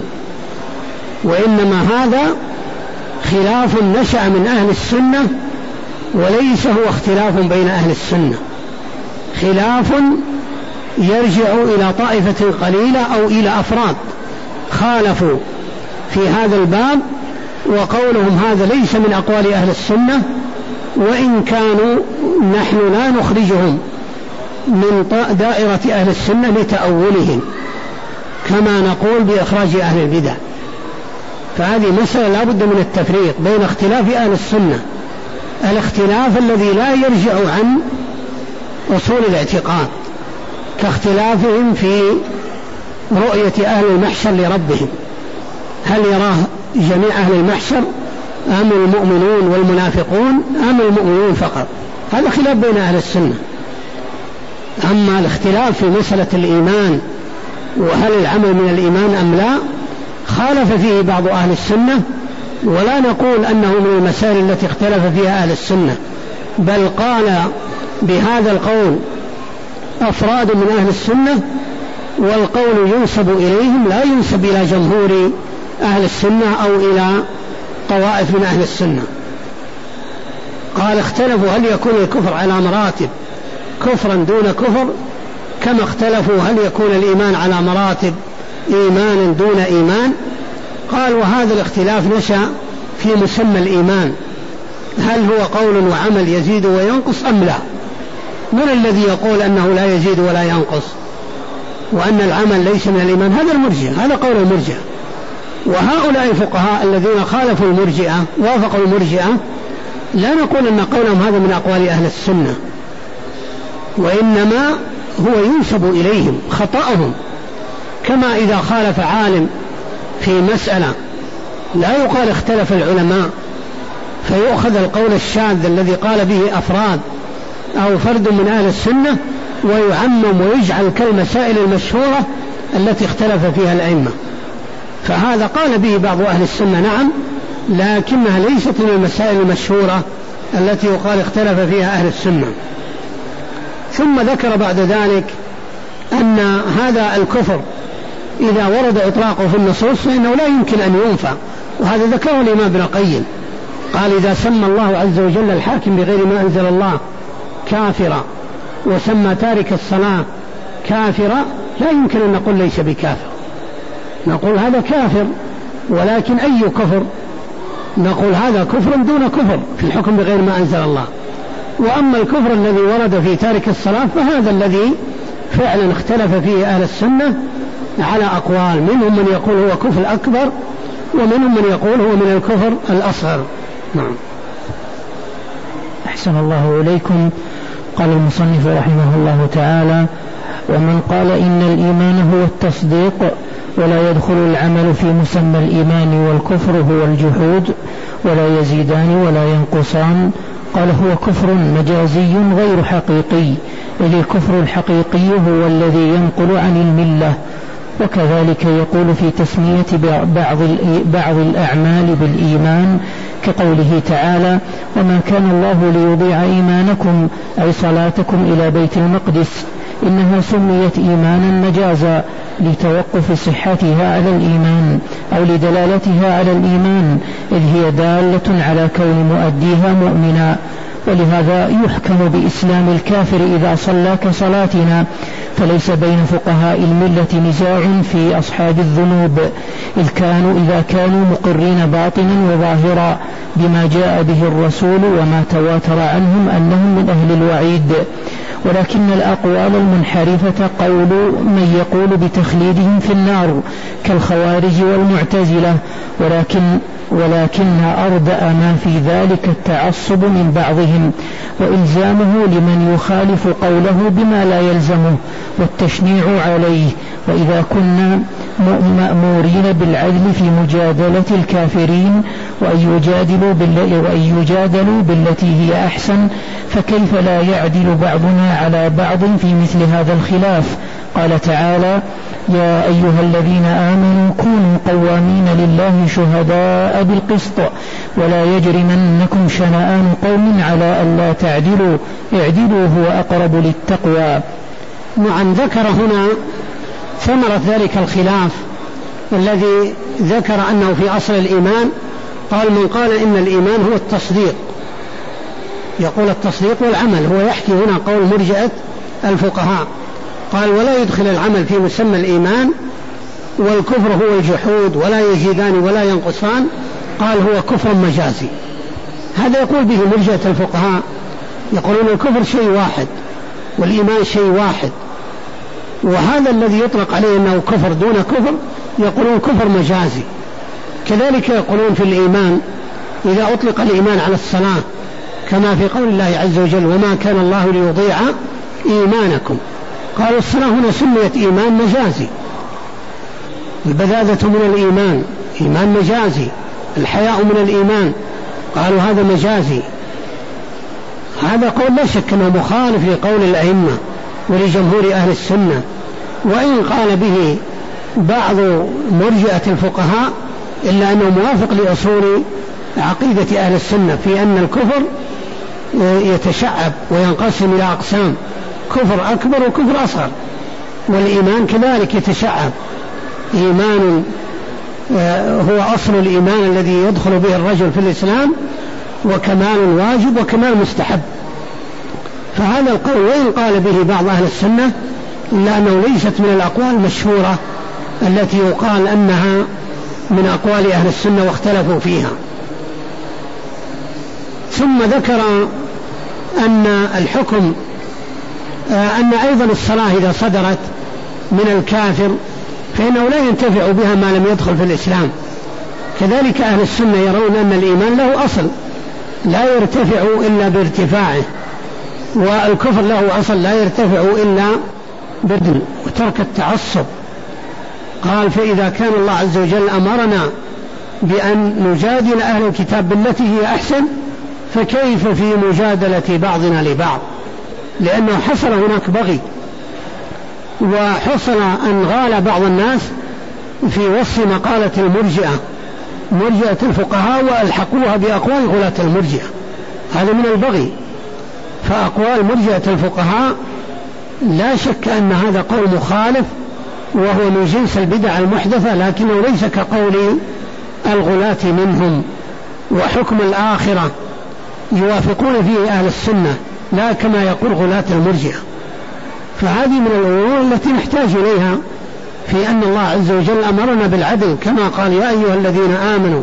وإنما هذا خلاف نشأ من أهل السنة وليس هو اختلاف بين أهل السنة، خلاف يرجع إلى طائفة قليلة أو إلى أفراد خالفوا في هذا الباب، وقولهم هذا ليس من أقوال أهل السنة، وإن كانوا نحن لا نخرجهم من دائرة أهل السنة لتأولهم كما نقول بإخراج أهل البدع. فهذه مسألة لا بد من التفريق بين اختلاف أهل السنة، الاختلاف الذي لا يرجع عن أصول الاعتقاد، كاختلافهم في رؤية أهل المحشر لربهم، هل يراه جميع أهل المحشر أم المؤمنون والمنافقون أم المؤمنون فقط، هذا خلاف بين أهل السنة. أما الاختلاف في مسألة الإيمان وهل العمل من الإيمان أم لا خالف فيه بعض أهل السنة، ولا نقول أنه من المسائل التي اختلف فيها أهل السنة، بل قال بهذا القول أفراد من أهل السنة والقول ينسب إليهم لا ينسب إلى جمهور أهل السنة أو إلى طوائف من أهل السنة. قال اختلفوا هل يكون الكفر على مراتب كفرا دون كفر، كما اختلفوا هل يكون الإيمان على مراتب إيمانا دون إيمان. قال وهذا الاختلاف نشأ في مسمى الإيمان، هل هو قول وعمل يزيد وينقص أم لا؟ من الذي يقول أنه لا يزيد ولا ينقص وأن العمل ليس من الإيمان؟ هذا المرجئة، هذا قول المرجئة. وهؤلاء الفقهاء الذين خالفوا المرجئة وافقوا المرجئة لا نقول أن قولهم هذا من أقوال أهل السنة، وإنما هو ينسب إليهم خطأهم. كما إذا خالف عالم في مسألة لا يقال اختلف العلماء فيؤخذ القول الشاذ الذي قال به أفراد أو فرد من أهل السنة ويعمم ويجعل كالمسائل المشهورة التي اختلف فيها الأئمة. فهذا قال به بعض أهل السنة نعم، لكنها ليست من المسائل المشهورة التي يقال اختلف فيها أهل السنة. ثم ذكر بعد ذلك أن هذا الكفر إذا ورد إطلاقه في النصوص فإنه لا يمكن أن ينفى، وهذا ذكره الإمام ابن القيم. قال إذا سمى الله عز وجل الحاكم بغير ما أنزل الله كافرا وسمى تارك الصلاة كافرا لا يمكن أن نقول ليس بكافر، نقول هذا كافر، ولكن أي كفر؟ نقول هذا كفر دون كفر في الحكم بغير ما أنزل الله. وأما الكفر الذي ورد في تارك الصلاة فهذا الذي فعلا اختلف فيه أهل السنة على أقوال، منهم من يقول هو كفر أكبر ومنهم من يقول هو من الكفر الأصغر. نعم. أحسن الله إليكم. قال المصنف رحمه الله تعالى: ومن قال إن الإيمان هو التصديق ولا يدخل العمل في مسمى الإيمان والكفر هو الجحود ولا يزيدان ولا ينقصان، قال هو كفر مجازي غير حقيقي، إذ الكفر الحقيقي هو الذي ينقل عن الملة. وكذلك يقول في تسمية بعض الأعمال بالإيمان كقوله تعالى: وما كان الله ليضيع إيمانكم أي صلاتكم إلى بيت المقدس، إنها سميت إيمانا مجازا لتوقف صحتها على الإيمان أو لدلالتها على الإيمان، إذ هي دالة على كون مؤديها مؤمنا. ولهذا يحكم بإسلام الكافر إذا صلى كصلاتنا، فليس بين فقهاء الملة نزاع في أصحاب الذنوب، إذا كانوا مقرين باطنا وظاهرا بما جاء به الرسول وما تواتر عنهم أنهم من أهل الوعيد. ولكن الأقوال المنحرفة قول من يقول بتخليدهم في النار كالخوارج والمعتزلة، ولكن أردأ ما في ذلك التعصب من بعضهم وإلزامه لمن يخالف قوله بما لا يلزمه والتشنيع عليه. وإذا كنا مأمورين بالعدل في مجادلة الكافرين وأن يجادلوا بالتي هي أحسن، فكيف لا يعدل بعضنا على بعض في مثل هذا الخلاف؟ قال تعالى: يا أيها الذين آمنوا كونوا قوامين لله شهداء بالقسط ولا يجرمنكم شنآن قوم على ألا تعدلوا اعدلوا هو أقرب للتقوى. نعم. ذكر هنا ثمرة ذلك الخلاف الذي ذكر أنه في أصل الإيمان. قال من قال إن الإيمان هو التصديق، يقول التصديق والعمل، هو يحكي هنا قول مرجئة الفقهاء. قال ولا يدخل العمل في مسمى الإيمان، والكفر هو الجحود ولا يزيدان ولا ينقصان، قال هو كفر مجازي. هذا يقول به مرجئة الفقهاء، يقولون الكفر شيء واحد والإيمان شيء واحد، وهذا الذي يطلق عليه أنه كفر دون كفر يقولون كفر مجازي. كذلك يقولون في الإيمان إذا أطلق الإيمان على الصلاة كما في قول الله عز وجل: وما كان الله ليضيع إيمانكم، قالوا الصلاة هنا سميت إيمان مجازي، البذاذة من الإيمان إيمان مجازي، الحياء من الإيمان قالوا هذا مجازي. هذا قول لا شك أنه مخالف لقول الأئمة ولجمهور أهل السنة، وإن قال به بعض مرجئة الفقهاء إلا أنه موافق لأصول عقيدة أهل السنة في أن الكفر يتشعب وينقسم إلى أقسام: كفر أكبر وكفر أصغر. والإيمان كذلك يتشعب. إيمان هو أصل الإيمان الذي يدخل به الرجل في الإسلام، وكمال واجب وكمال مستحب. فهذا القول وإن قال به بعض أهل السنة إلا أنه ليست من الأقوال المشهورة التي يقال أنها من أقوال أهل السنة واختلفوا فيها. ثم ذكر أن الحكم أن أيضا الصلاة إذا صدرت من الكافر فإنه لا ينتفع بها ما لم يدخل في الإسلام. كذلك أهل السنة يرون أن الإيمان له أصل لا يرتفع إلا بارتفاعه، والكفر له أصل لا يرتفع إلا بدل وترك التعصب. قال فإذا كان الله عز وجل أمرنا بأن نجادل أهل الكتاب بالتي هي أحسن فكيف في مجادلة بعضنا لبعض، لأنه حصل هناك بغي، وحصل أن غال بعض الناس في وصف مقالة المرجئة مرجئة الفقهاء وألحقوها بأقوال غلاة المرجئة، هذا من البغي. فأقوال مرجئة الفقهاء لا شك أن هذا قول مخالف وهو من جنس البدع المحدثة، لكنه ليس كقول الغلاة منهم. وحكم الآخرة يوافقون فيه أهل السنة لا كما يقول غلاة المرجئة. فهذه من الأمور التي نحتاج إليها في أن الله عز وجل أمرنا بالعدل كما قال يا أيها الذين آمنوا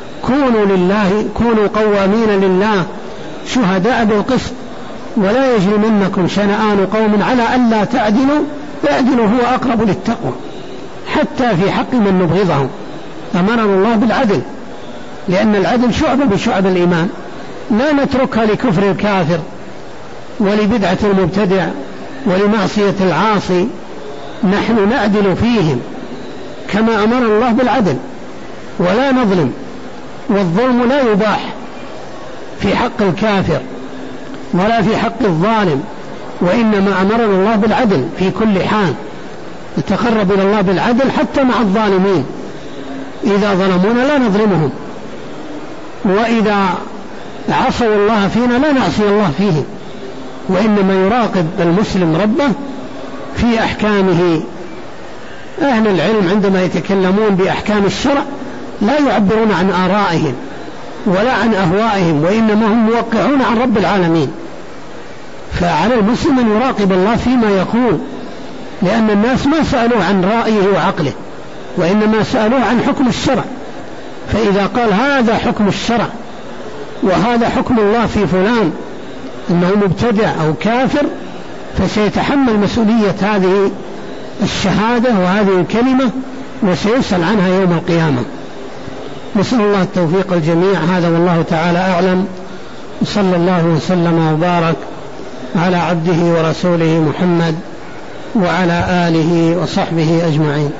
كونوا قوامين لله شهداء بالقسط ولا يجرمنكم شنآن قوم على ألا تعدلوا اعدلوا هو أقرب للتقوى. حتى في حق من نبغضهم أمرنا الله بالعدل، لأن العدل شعبة بشعب الإيمان، لا نتركها لكفر الكافر ولبدعة المبتدع ولمعصية العاصي، نحن نعدل فيهم كما أمر الله بالعدل ولا نظلم، والظلم لا يباح في حق الكافر ولا في حق الظالم، وإنما أمرنا الله بالعدل في كل حال، نتقرب إلى الله بالعدل حتى مع الظالمين، إذا ظلمونا لا نظلمهم، وإذا عصوا الله فينا لا نعصي الله فيهم، وإنما يراقب المسلم ربه في أحكامه. أهل العلم عندما يتكلمون بأحكام الشرع لا يعبرون عن آرائهم ولا عن أهوائهم، وإنما هم موقعون عن رب العالمين. فعلى المسلم أن يراقب الله فيما يقول، لأن الناس ما سألوه عن رأيه وعقله، وإنما سألوه عن حكم الشرع. فإذا قال هذا حكم الشرع وهذا حكم الله في فلان أنه مبتدع أو كافر، فسيتحمل مسؤولية هذه الشهادة وهذه الكلمة وسيسأل عنها يوم القيامة. نسأل الله التوفيق الجميع. هذا والله تعالى أعلم، وصلى الله وسلم وبارك على عبده ورسوله محمد وعلى آله وصحبه أجمعين.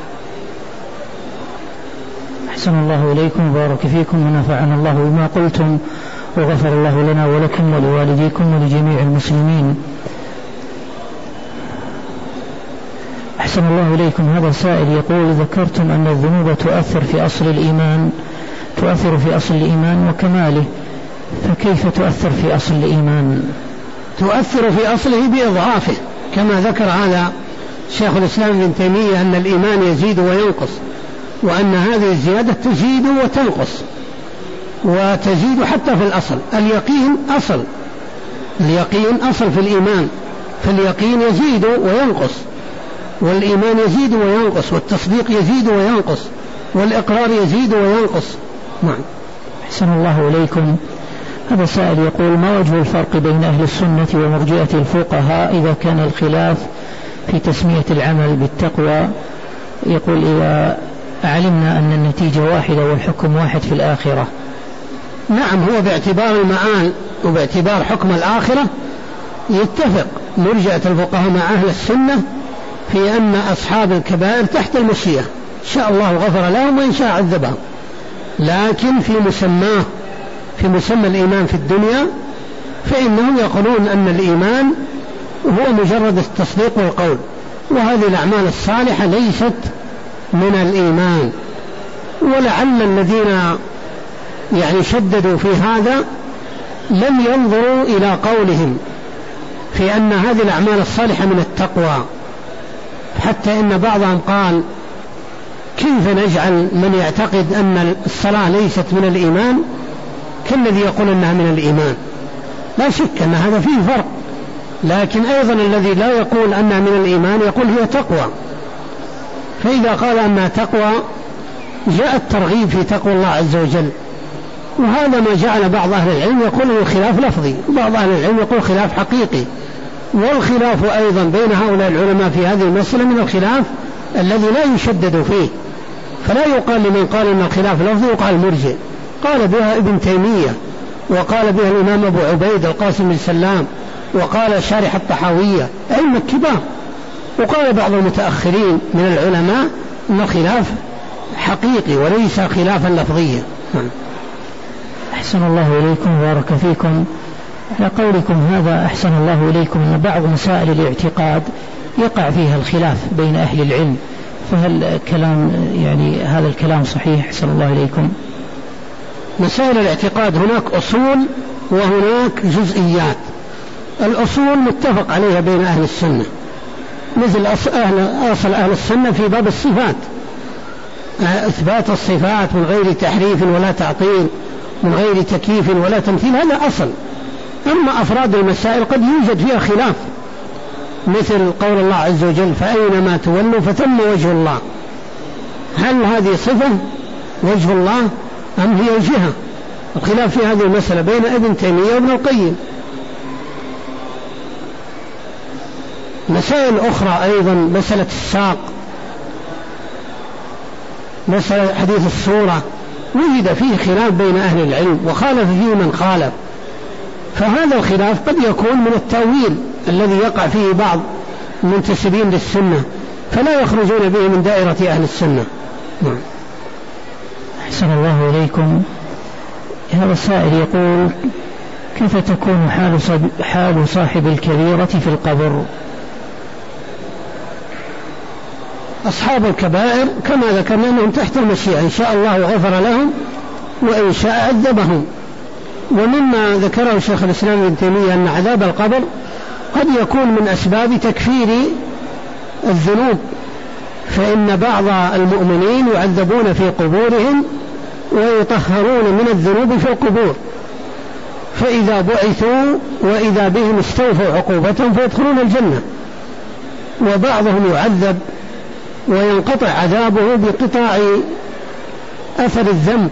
أحسن الله إليكم وبارك فيكم ونفعنا الله بما قلتم وغفر الله لنا ولكم ولوالديكم ولجميع المسلمين. أحسن الله إليكم. هذا سائل يقول ذكرتم أن الذنوب تؤثر في أصل الإيمان وكماله، فكيف تؤثر في أصل الإيمان؟ تؤثر في أصله بإضعافه، كما ذكر هذا شيخ الإسلام ابن تيمية أن الإيمان يزيد وينقص، وأن هذه الزيادة تزيد وتنقص وتزيد حتى في الأصل. اليقين أصل في الإيمان، فاليقين يزيد وينقص، والإيمان يزيد وينقص، والتصديق يزيد وينقص، والإقرار يزيد وينقص. نعم. أحسن الله إليكم. هذا سائل يقول ما وجه الفرق بين أهل السنة ومرجئة الفقهاء إذا كان الخلاف في تسمية العمل بالتقوى؟ يقول إذا علمنا أن النتيجة واحدة والحكم واحد في الآخرة. نعم، هو باعتبار المآل وباعتبار حكم الآخرة يتفق مرجئة الفقهاء مع أهل السنة في أن أصحاب الكبائر تحت المشيئة، شاء الله غفر لهم وإن شاء عذبهم، لكن في مسمى الإيمان في الدنيا فإنهم يقولون أن الإيمان هو مجرد التصديق والقول، وهذه الأعمال الصالحة ليست من الإيمان. ولعل الذين شددوا في هذا لم ينظروا إلى قولهم في أن هذه الأعمال الصالحة من التقوى، حتى إن بعضهم قال كيف نجعل من يعتقد أن الصلاة ليست من الإيمان كالذي يقول أنها من الإيمان؟ لا شك أن هذا فيه فرق، لكن أيضا الذي لا يقول أنها من الإيمان يقول هي تقوى، فإذا قال أنها تقوى جاء الترغيب في تقوى الله عز وجل. وهذا ما جعل بعض أهل العلم يقول الخلاف لفظي، وبعض أهل العلم يقول خلاف حقيقي. والخلاف أيضا بين هؤلاء العلماء في هذه المسألة من الخلاف الذي لا يشدد فيه، فلا يقال لمن قال أن الخلاف لفظي يقال مرجئ. قال بها ابن تيمية، وقال بها الإمام أبو عبيد القاسم بن سلام، وقال شارح الطحاوية علم كبار، وقال بعض المتأخرين من العلماء أن الخلاف حقيقي وليس خلافا لفظيا. أحسن الله إليكم وبارك فيكم. على قولكم هذا أحسن الله إليكم أن بعض مسائل الاعتقاد يقع فيها الخلاف بين أهل العلم، فهل كلام يعني هذا الكلام صحيح؟ أحسن الله إليكم. مسائل الاعتقاد هناك أصول وهناك جزئيات. الأصول متفق عليها بين أهل السنة، مثل أصل أهل السنة في باب الصفات، إثبات الصفات من غير تحريف ولا تعطيل، من غير تكييف ولا تمثيل، هذا أصل. أما أفراد المسائل قد يوجد فيها خلاف، مثل قول الله عز وجل فأينما تولوا فثم وجه الله، هل هذه صفة وجه الله أم هي الجهة؟ الخلاف في هذه المسألة بين ابن تيمية وابن القيم. مسائل أخرى أيضا مسألة الساق، مسألة حديث الصورة، وجد فيه خلاف بين أهل العلم وخالف فيه من خالف، فهذا الخلاف قد يكون من التأويل الذي يقع فيه بعض المنتسبين للسنة، فلا يخرجون به من دائرة أهل السنة. أحسن الله إليكم. هذا السائل يقول كيف تكون حال صاحب الكبيرة في القبر؟ أصحاب الكبائر كما ذكرنا أنهم تحت المشيئة، إن شاء الله غفر لهم وإن شاء عذبهم. ومما ذكره شيخ الإسلام ابن تيمية أن عذاب القبر قد يكون من أسباب تكفير الذنوب، فإن بعض المؤمنين يعذبون في قبورهم ويطهرون من الذنوب في القبور، فإذا بعثوا وإذا بهم استوفوا عقوبتهم فيدخلون الجنة. وبعضهم يعذب وينقطع عذابه بقطاع أثر الذنب،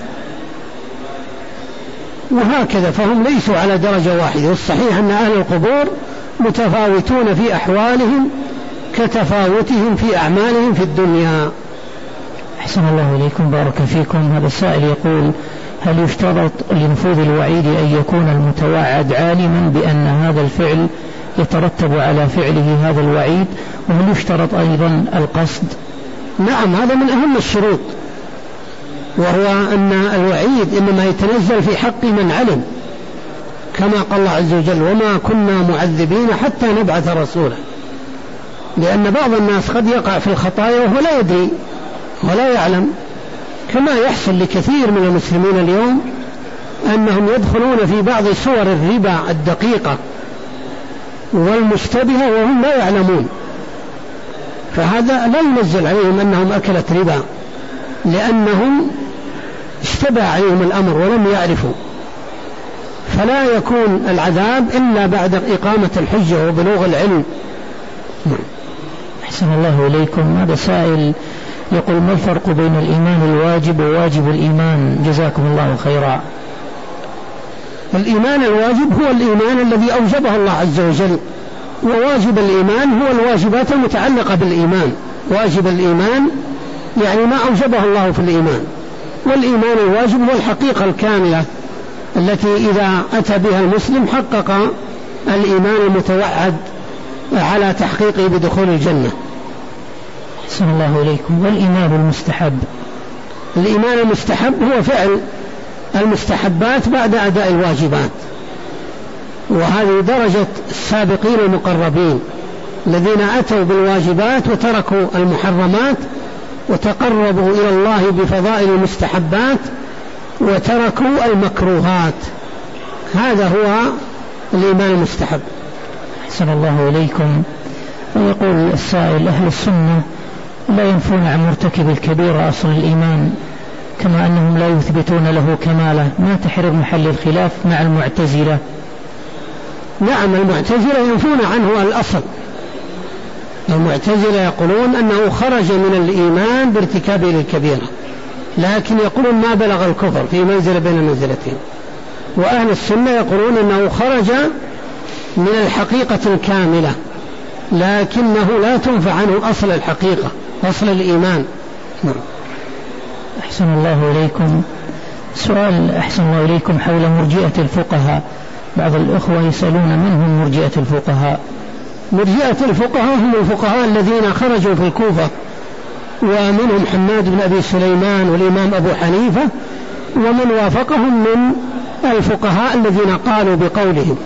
وهكذا، فهم ليسوا على درجة واحدة. والصحيح أن أهل القبور متفاوتون في أحوالهم كتفاوتهم في أعمالهم في الدنيا. أحسن الله إليكم بارك فيكم. هذا السائل يقول هل يشترط لنفوذ الوعيد أن يكون المتوعد عالما بأن هذا الفعل يترتب على فعله هذا الوعيد، وهل يشترط أيضا القصد؟ نعم، هذا من أهم الشروط، وهو أن الوعيد إنما يتنزل في حق من علم، كما قال الله عز وجل وما كنا معذبين حتى نبعث رسولا. لأن بعض الناس قد يقع في الخطايا وهو لا يدري ولا يعلم، كما يحصل لكثير من المسلمين اليوم أنهم يدخلون في بعض صور الربا الدقيقة والمشتبهة وهم لا يعلمون، فهذا لا ينزل عليهم أنهم أكلت ربا، لأنهم اشتبه عليهم الأمر ولم يعرفوا، فلا يكون العذاب إلا بعد إقامة الحجة وبلوغ العلم. أحسن الله إليكم. هذا سائل يقول ما الفرق بين الإيمان الواجب وواجب الإيمان؟ جزاكم الله خيرا. الإيمان الواجب هو الإيمان الذي أوجبه الله عز وجل، وواجب الإيمان هو الواجبات المتعلقة بالإيمان. واجب الإيمان يعني ما أوجبه الله في الإيمان، والإيمان الواجب هو الحقيقة الكاملة التي إذا أتى بها المسلم حقق الإيمان المتوعد على تحقيقه بدخول الجنة. أحسن الله إليكم. والإيمان المستحب؟ الإيمان المستحب هو فعل المستحبات بعد أداء الواجبات، وهذه درجة السابقين المقربين الذين أتوا بالواجبات وتركوا المحرمات وتقربوا إلى الله بفضائل المستحبات وتركوا المكروهات، هذا هو الإيمان المستحب. أحسن الله إليكم. ويقول السائل: أهل السنة لا ينفون عن مرتكب الكبيرة أصل الإيمان كما أنهم لا يثبتون له كماله، ما تحرر محل الخلاف مع المعتزلة؟ نعم، المعتزلة ينفون عنه الأصل. المعتزلة يقولون أنه خرج من الإيمان بارتكابه للكبيرة، لكن يقولون ما بلغ الكفر، في منزلة بين المنزلتين. وأهل السنة يقولون أنه خرج من الحقيقة الكاملة، لكنه لا تنفع عنه أصل الحقيقة، أصل الإيمان. نعم. أحسن الله إليكم. سؤال أحسن الله إليكم حول مرجئة الفقهاء. بعض الأخوة يسألون من هم مرجئة الفقهاء؟ مرجئة الفقهاء هم الفقهاء الذين خرجوا في الكوفة، ومنهم حماد بن أبي سليمان والإمام أبو حنيفة، ومن وافقهم من الفقهاء الذين قالوا بقولهم.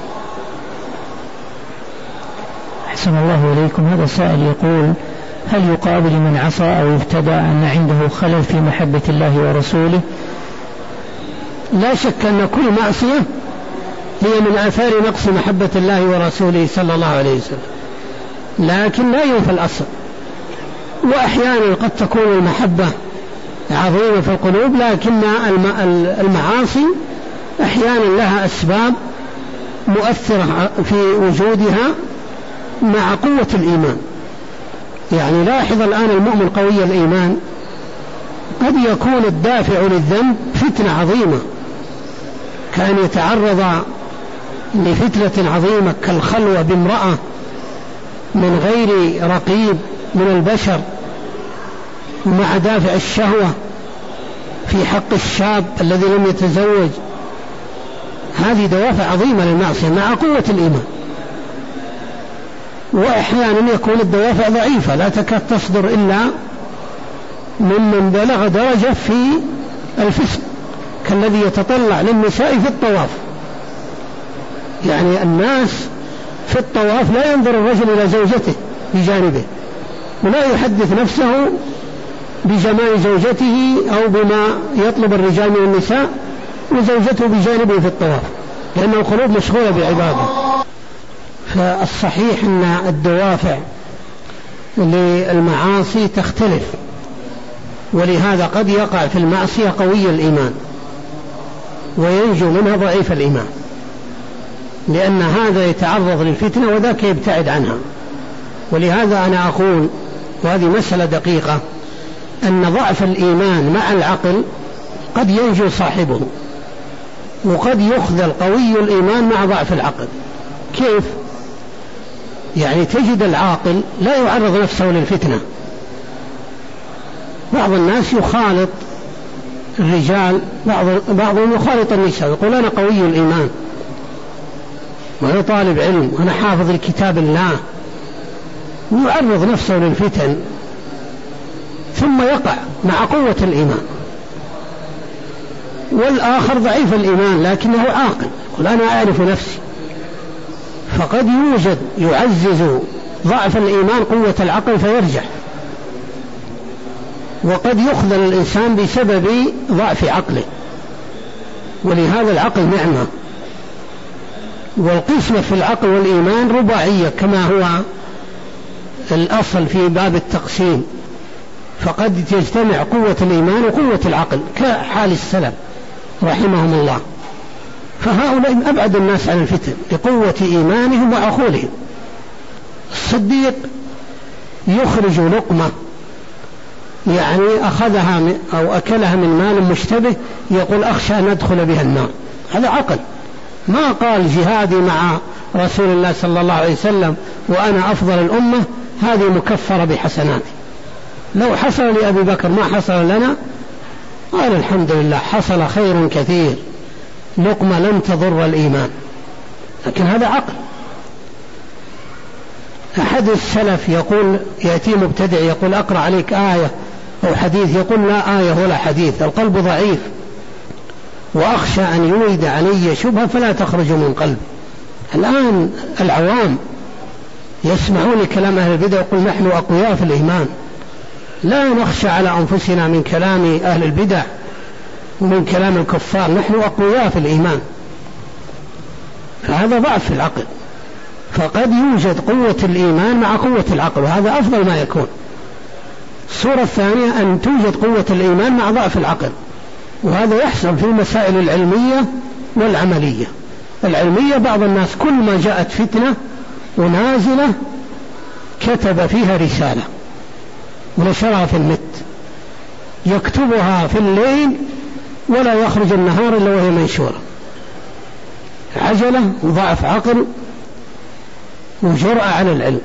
أحسن الله إليكم. هذا سائل يقول: هل يقال لمن عصى أو ابتدع أن عنده خلل في محبة الله ورسوله؟ لا شك أن كل معصية هي من آثار نقص محبة الله ورسوله صلى الله عليه وسلم، لكن لا ينفى الأصل. وأحيانا قد تكون المحبة عظيمة في القلوب، لكن المعاصي أحيانا لها أسباب مؤثرة في وجودها مع قوة الإيمان. يعني لاحظ الآن المؤمن قوي الإيمان قد يكون الدافع للذنب فتنة عظيمة، كأن يتعرض لفتنة عظيمة كالخلوة بامرأة من غير رقيب من البشر، مع دافع الشهوة في حق الشاب الذي لم يتزوج. هذه دوافع عظيمة للمعصية مع قوة الإيمان. وأحيانا يكون الدوافع ضعيفة لا تكاد تصدر إلا ممن بلغ درجة في الفسق، كالذي يتطلع للنساء في الطواف. يعني الناس في الطواف لا ينظر الرجل إلى زوجته بجانبه، ولا يحدث نفسه بجمال زوجته أو بما يطلب الرجال من النساء وزوجته بجانبه في الطواف، لأن القلوب مشغولة بعباده. فالصحيح أن الدوافع للمعاصي تختلف، ولهذا قد يقع في المعصية قوي الإيمان وينجو منها ضعيف الإيمان، لأن هذا يتعرض للفتنة وذاك يبتعد عنها. ولهذا أنا أقول، وهذه مسألة دقيقة، أن ضعف الإيمان مع العقل قد ينجو صاحبه، وقد يخذل قوي الإيمان مع ضعف العقل. كيف؟ يعني تجد العاقل لا يعرض نفسه للفتنة. بعض الناس يخالط الرجال، بعضهم يخالط النساء، يقول أنا قوي الإيمان وأنا طالب علم وأنا حافظ لكتاب الله، يعرض نفسه للفتن ثم يقع مع قوة الإيمان. والآخر ضعيف الإيمان لكنه عاقل، يقول أنا أعرف نفسي. فقد يوجد يعزز ضعف الإيمان قوة العقل فيرجح، وقد يخذل الإنسان بسبب ضعف عقله. ولهذا العقل نعمة، والقسمة في العقل والإيمان رباعية كما هو الأصل في باب التقسيم، فقد تجتمع قوة الإيمان وقوة العقل كحال السلف رحمهم الله. فهؤلاء أبعد الناس عن الفتن لقوة إيمانهم وعقولهم. الصديق يخرج لقمة يعني أخذها أو أكلها من مال مشتبه، يقول أخشى أن أدخل بها النار. هذا عقل، ما قال جهادي مع رسول الله صلى الله عليه وسلم وأنا أفضل الأمة هذه مكفرة بحسناتي. لو حصل لأبي بكر ما حصل لنا، قال الحمد لله حصل خير كثير، لقمة لم تضر الإيمان. لكن هذا عقل. أحد السلف يقول، يأتي مبتدع يقول أقرأ عليك آية أو حديث، يقول لا آية ولا حديث، القلب ضعيف وأخشى أن يولد علي شبهة فلا تخرج من قلبي. الآن العوام يسمعون كلام أهل البدع يقول نحن أقوياء في الإيمان، لا نخشى على أنفسنا من كلام أهل البدع ومن كلام الكفار، نحن أقوياء في الإيمان. فهذا ضعف في العقل. فقد يوجد قوة الإيمان مع قوة العقل، وهذا أفضل ما يكون. الصورة الثانية أن توجد قوة الإيمان مع ضعف العقل، وهذا يحصل في المسائل العلمية والعملية. العلمية بعض الناس كل ما جاءت فتنة ونازلة كتب فيها رسالة ونشرها في النت، يكتبها في الليل ولا يخرج النهار إلا وهي منشورة. عجلة وضعف عقل وجرأة على العلم.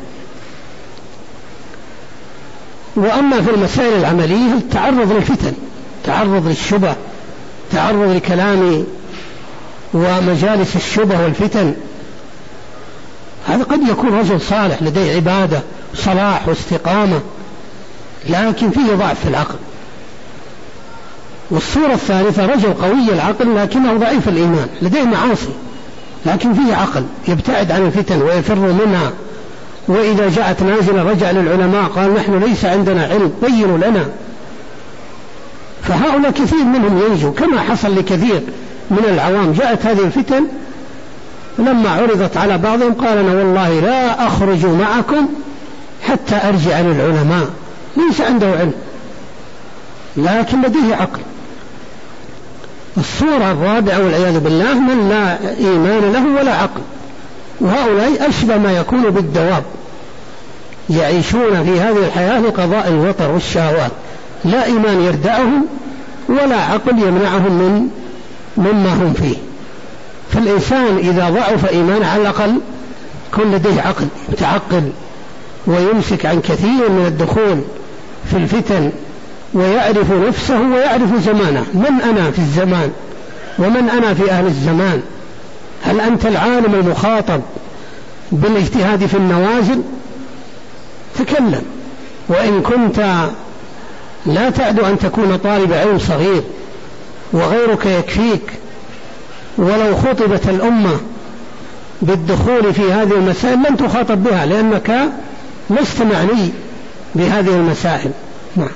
وأما في المسائل العملية التعرض للفتن، تعرض للشبه، تعرض لكلام ومجالس الشبه والفتن، هذا قد يكون رجل صالح لديه عبادة صلاح واستقامة لكن فيه ضعف في العقل. والصورة الثالثة رجل قوي العقل لكنه ضعيف الإيمان، لديه معاصي لكن فيه عقل، يبتعد عن الفتن ويفر منها، وإذا جاءت نازلة رجع للعلماء قال نحن ليس عندنا علم بينوا لنا. فهؤلاء كثير منهم ينجو، كما حصل لكثير من العوام. جاءت هذه الفتن لما عرضت على بعضهم قال أنا والله لا أخرج معكم حتى أرجع للعلماء، ليس عنده علم لكن لديه عقل. الصورة الرابعة والعياذ بالله من لا إيمان له ولا عقل، وهؤلاء أشبه ما يكون بالدواب، يعيشون في هذه الحياة لقضاء الوطر والشهوات، لا إيمان يردعهم ولا عقل يمنعهم مما هم فيه. فالإنسان إذا ضعف إيمانه على الأقل يكون لديه عقل يتعقل ويمسك عن كثير من الدخول في الفتن، ويعرف نفسه ويعرف زمانه، من أنا في الزمان ومن أنا في أهل الزمان. هل أنت العالم المخاطب بالاجتهاد في النوازل؟ تكلم. وإن كنت لا تعد أن تكون طالب علم صغير وغيرك يكفيك، ولو خطبت الأمة بالدخول في هذه المسائل لن تخاطب بها لأنك لست معني بهذه المسائل. نعم.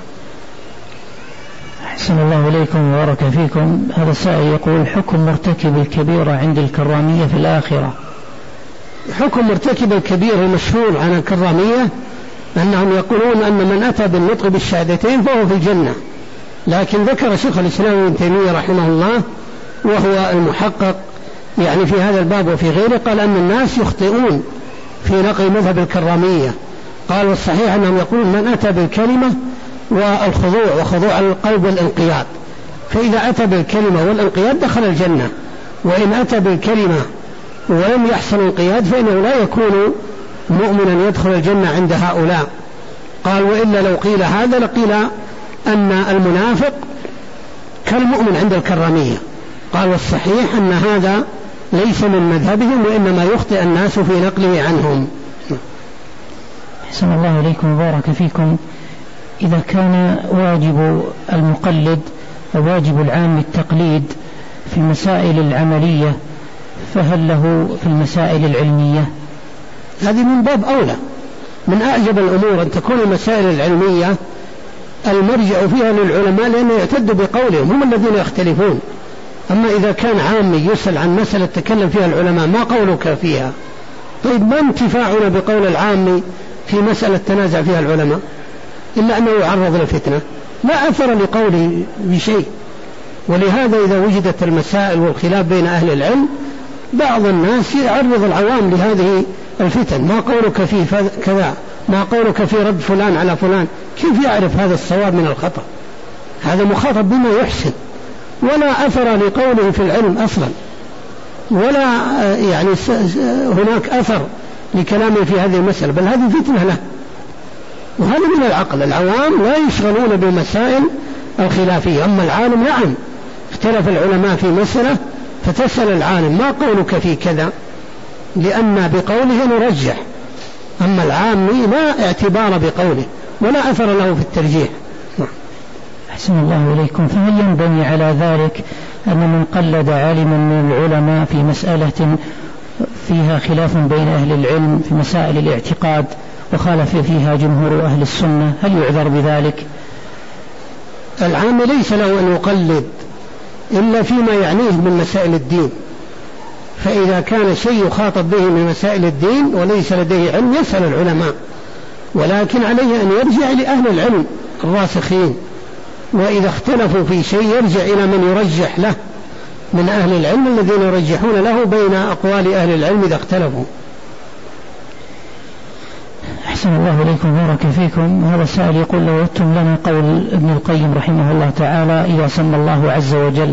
أحسن الله إليكم وبارك فيكم. هذا السائل يقول حكم مرتكب الكبيرة عند الكرامية في الآخرة. حكم مرتكب الكبير المشهور عن الكرامية أنهم يقولون أن من أتى بالنطق بالشهادتين فهو في الجنة، لكن ذكر شيخ الإسلام ابن تيمية رحمه الله وهو المحقق يعني في هذا الباب وفي غيره، قال أن الناس يخطئون في نقل مذهب الكرامية. قال والصحيح أنهم يقولون من أتى بالكلمة والخضوع وخضوع القلب والانقياد، فإذا أتى بالكلمة والانقياد دخل الجنة، وإن أتى بالكلمة ولم يحصل انقياد فإنه لا يكون مؤمنا يدخل الجنة عند هؤلاء. قال وإلا لو قيل هذا لقيل أن المنافق كالمؤمن عند الكرامية. قال والصحيح أن هذا ليس من مذهبهم وإنما يخطئ الناس في نقله عنهم. أحسن الله إليكم وبارك فيكم. إذا كان واجب المقلد أو واجب العام التقليد في المسائل العملية فهل له في المسائل العلمية؟ هذه من باب أولى. من أعجب الأمور أن تكون المسائل العلمية المرجع فيها للعلماء لأنه يعتد بقولهم، هم الذين يختلفون. أما إذا كان عامي يسأل عن مسألة تكلم فيها العلماء ما قولك فيها؟ طيب ما انتفاعنا بقول العامي في مسألة تنازع فيها العلماء إلا أنه يعرض للفتنة، لا أثر لقوله بشيء. ولهذا إذا وجدت المسائل والخلاف بين أهل العلم بعض الناس يعرض العوام لهذه الفتن، ما قولك في كذا، ما قولك في رد فلان على فلان، كيف يعرف هذا الصواب من الخطأ؟ هذا مخاطب بما يحسن، ولا أثر لقوله في العلم أصلا، ولا يعني هناك أثر لكلامه في هذه المسألة، بل هذه فتنة له. وهذا من العقل. العوام لا يشغلون بمسائل الخلافية، أما العالم نعم اختلف العلماء في مسألة فتسأل العالم ما قولك في كذا، لأن بقوله نرجح. أما العامي لا اعتبار بقوله ولا أثر له في الترجيح. أحسن الله إليكم. فهل ينبني على ذلك أن من قلد عالما من العلماء في مسألة فيها خلاف بين أهل العلم في مسائل الاعتقاد وخالف فيها جمهور أهل السنة هل يعذر بذلك؟ العام ليس له أن يقلد إلا فيما يعنيه من مسائل الدين، فإذا كان شيء يخاطب به من مسائل الدين وليس لديه علم يسأل العلماء، ولكن عليه أن يرجع لأهل العلم الراسخين، وإذا اختلفوا في شيء يرجع إلى من يرجح له من أهل العلم الذين يرجحون له بين أقوال أهل العلم إذا اختلفوا. أحسن الله إليكم بارك فيكم. هذا السائل يقول لو وردتم لنا قول ابن القيم رحمه الله تعالى إذا سمى الله عز وجل.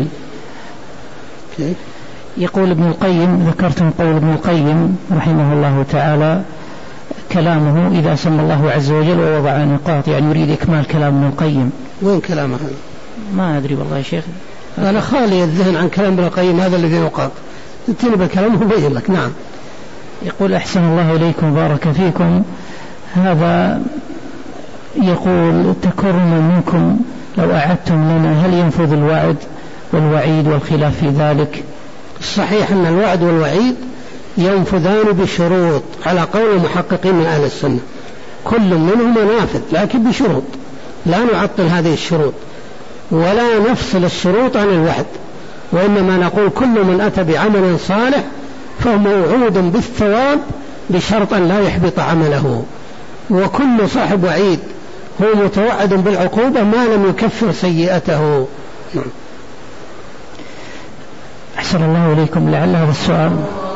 يقول ابن القيم ذكرتم قول ابن القيم رحمه الله تعالى كلامه إذا سمى الله عز وجل ووضع نقاط، يعني يريد إكمال كلام ابن القيم. وين كلامه هذا؟ ما أدري والله يا شيخ، أنا خالي الذهن عن كلام ابن القيم هذا الذي نقاط، اتني بكلامه بين لك. نعم. يقول أحسن الله إليكم بارك فيكم. هذا يقول تكرما منكم لو أعدتم لنا هل ينفذ الوعد والوعيد والخلاف في ذلك؟ الصحيح أن الوعد والوعيد ينفذان بشروط على قول المحققين من أهل السنة، كل منهما نافذ لكن بشروط، لا نعطل هذه الشروط ولا نفصل الشروط عن الوعد، وإنما نقول كل من أتى بعمل صالح فهو موعود بالثواب بشرط أن لا يحبط عمله، وكل صاحب وعيد هو متوعد بالعقوبة ما لم يكفر سيئته. أحسن الله إليكم. لعل هذا السؤال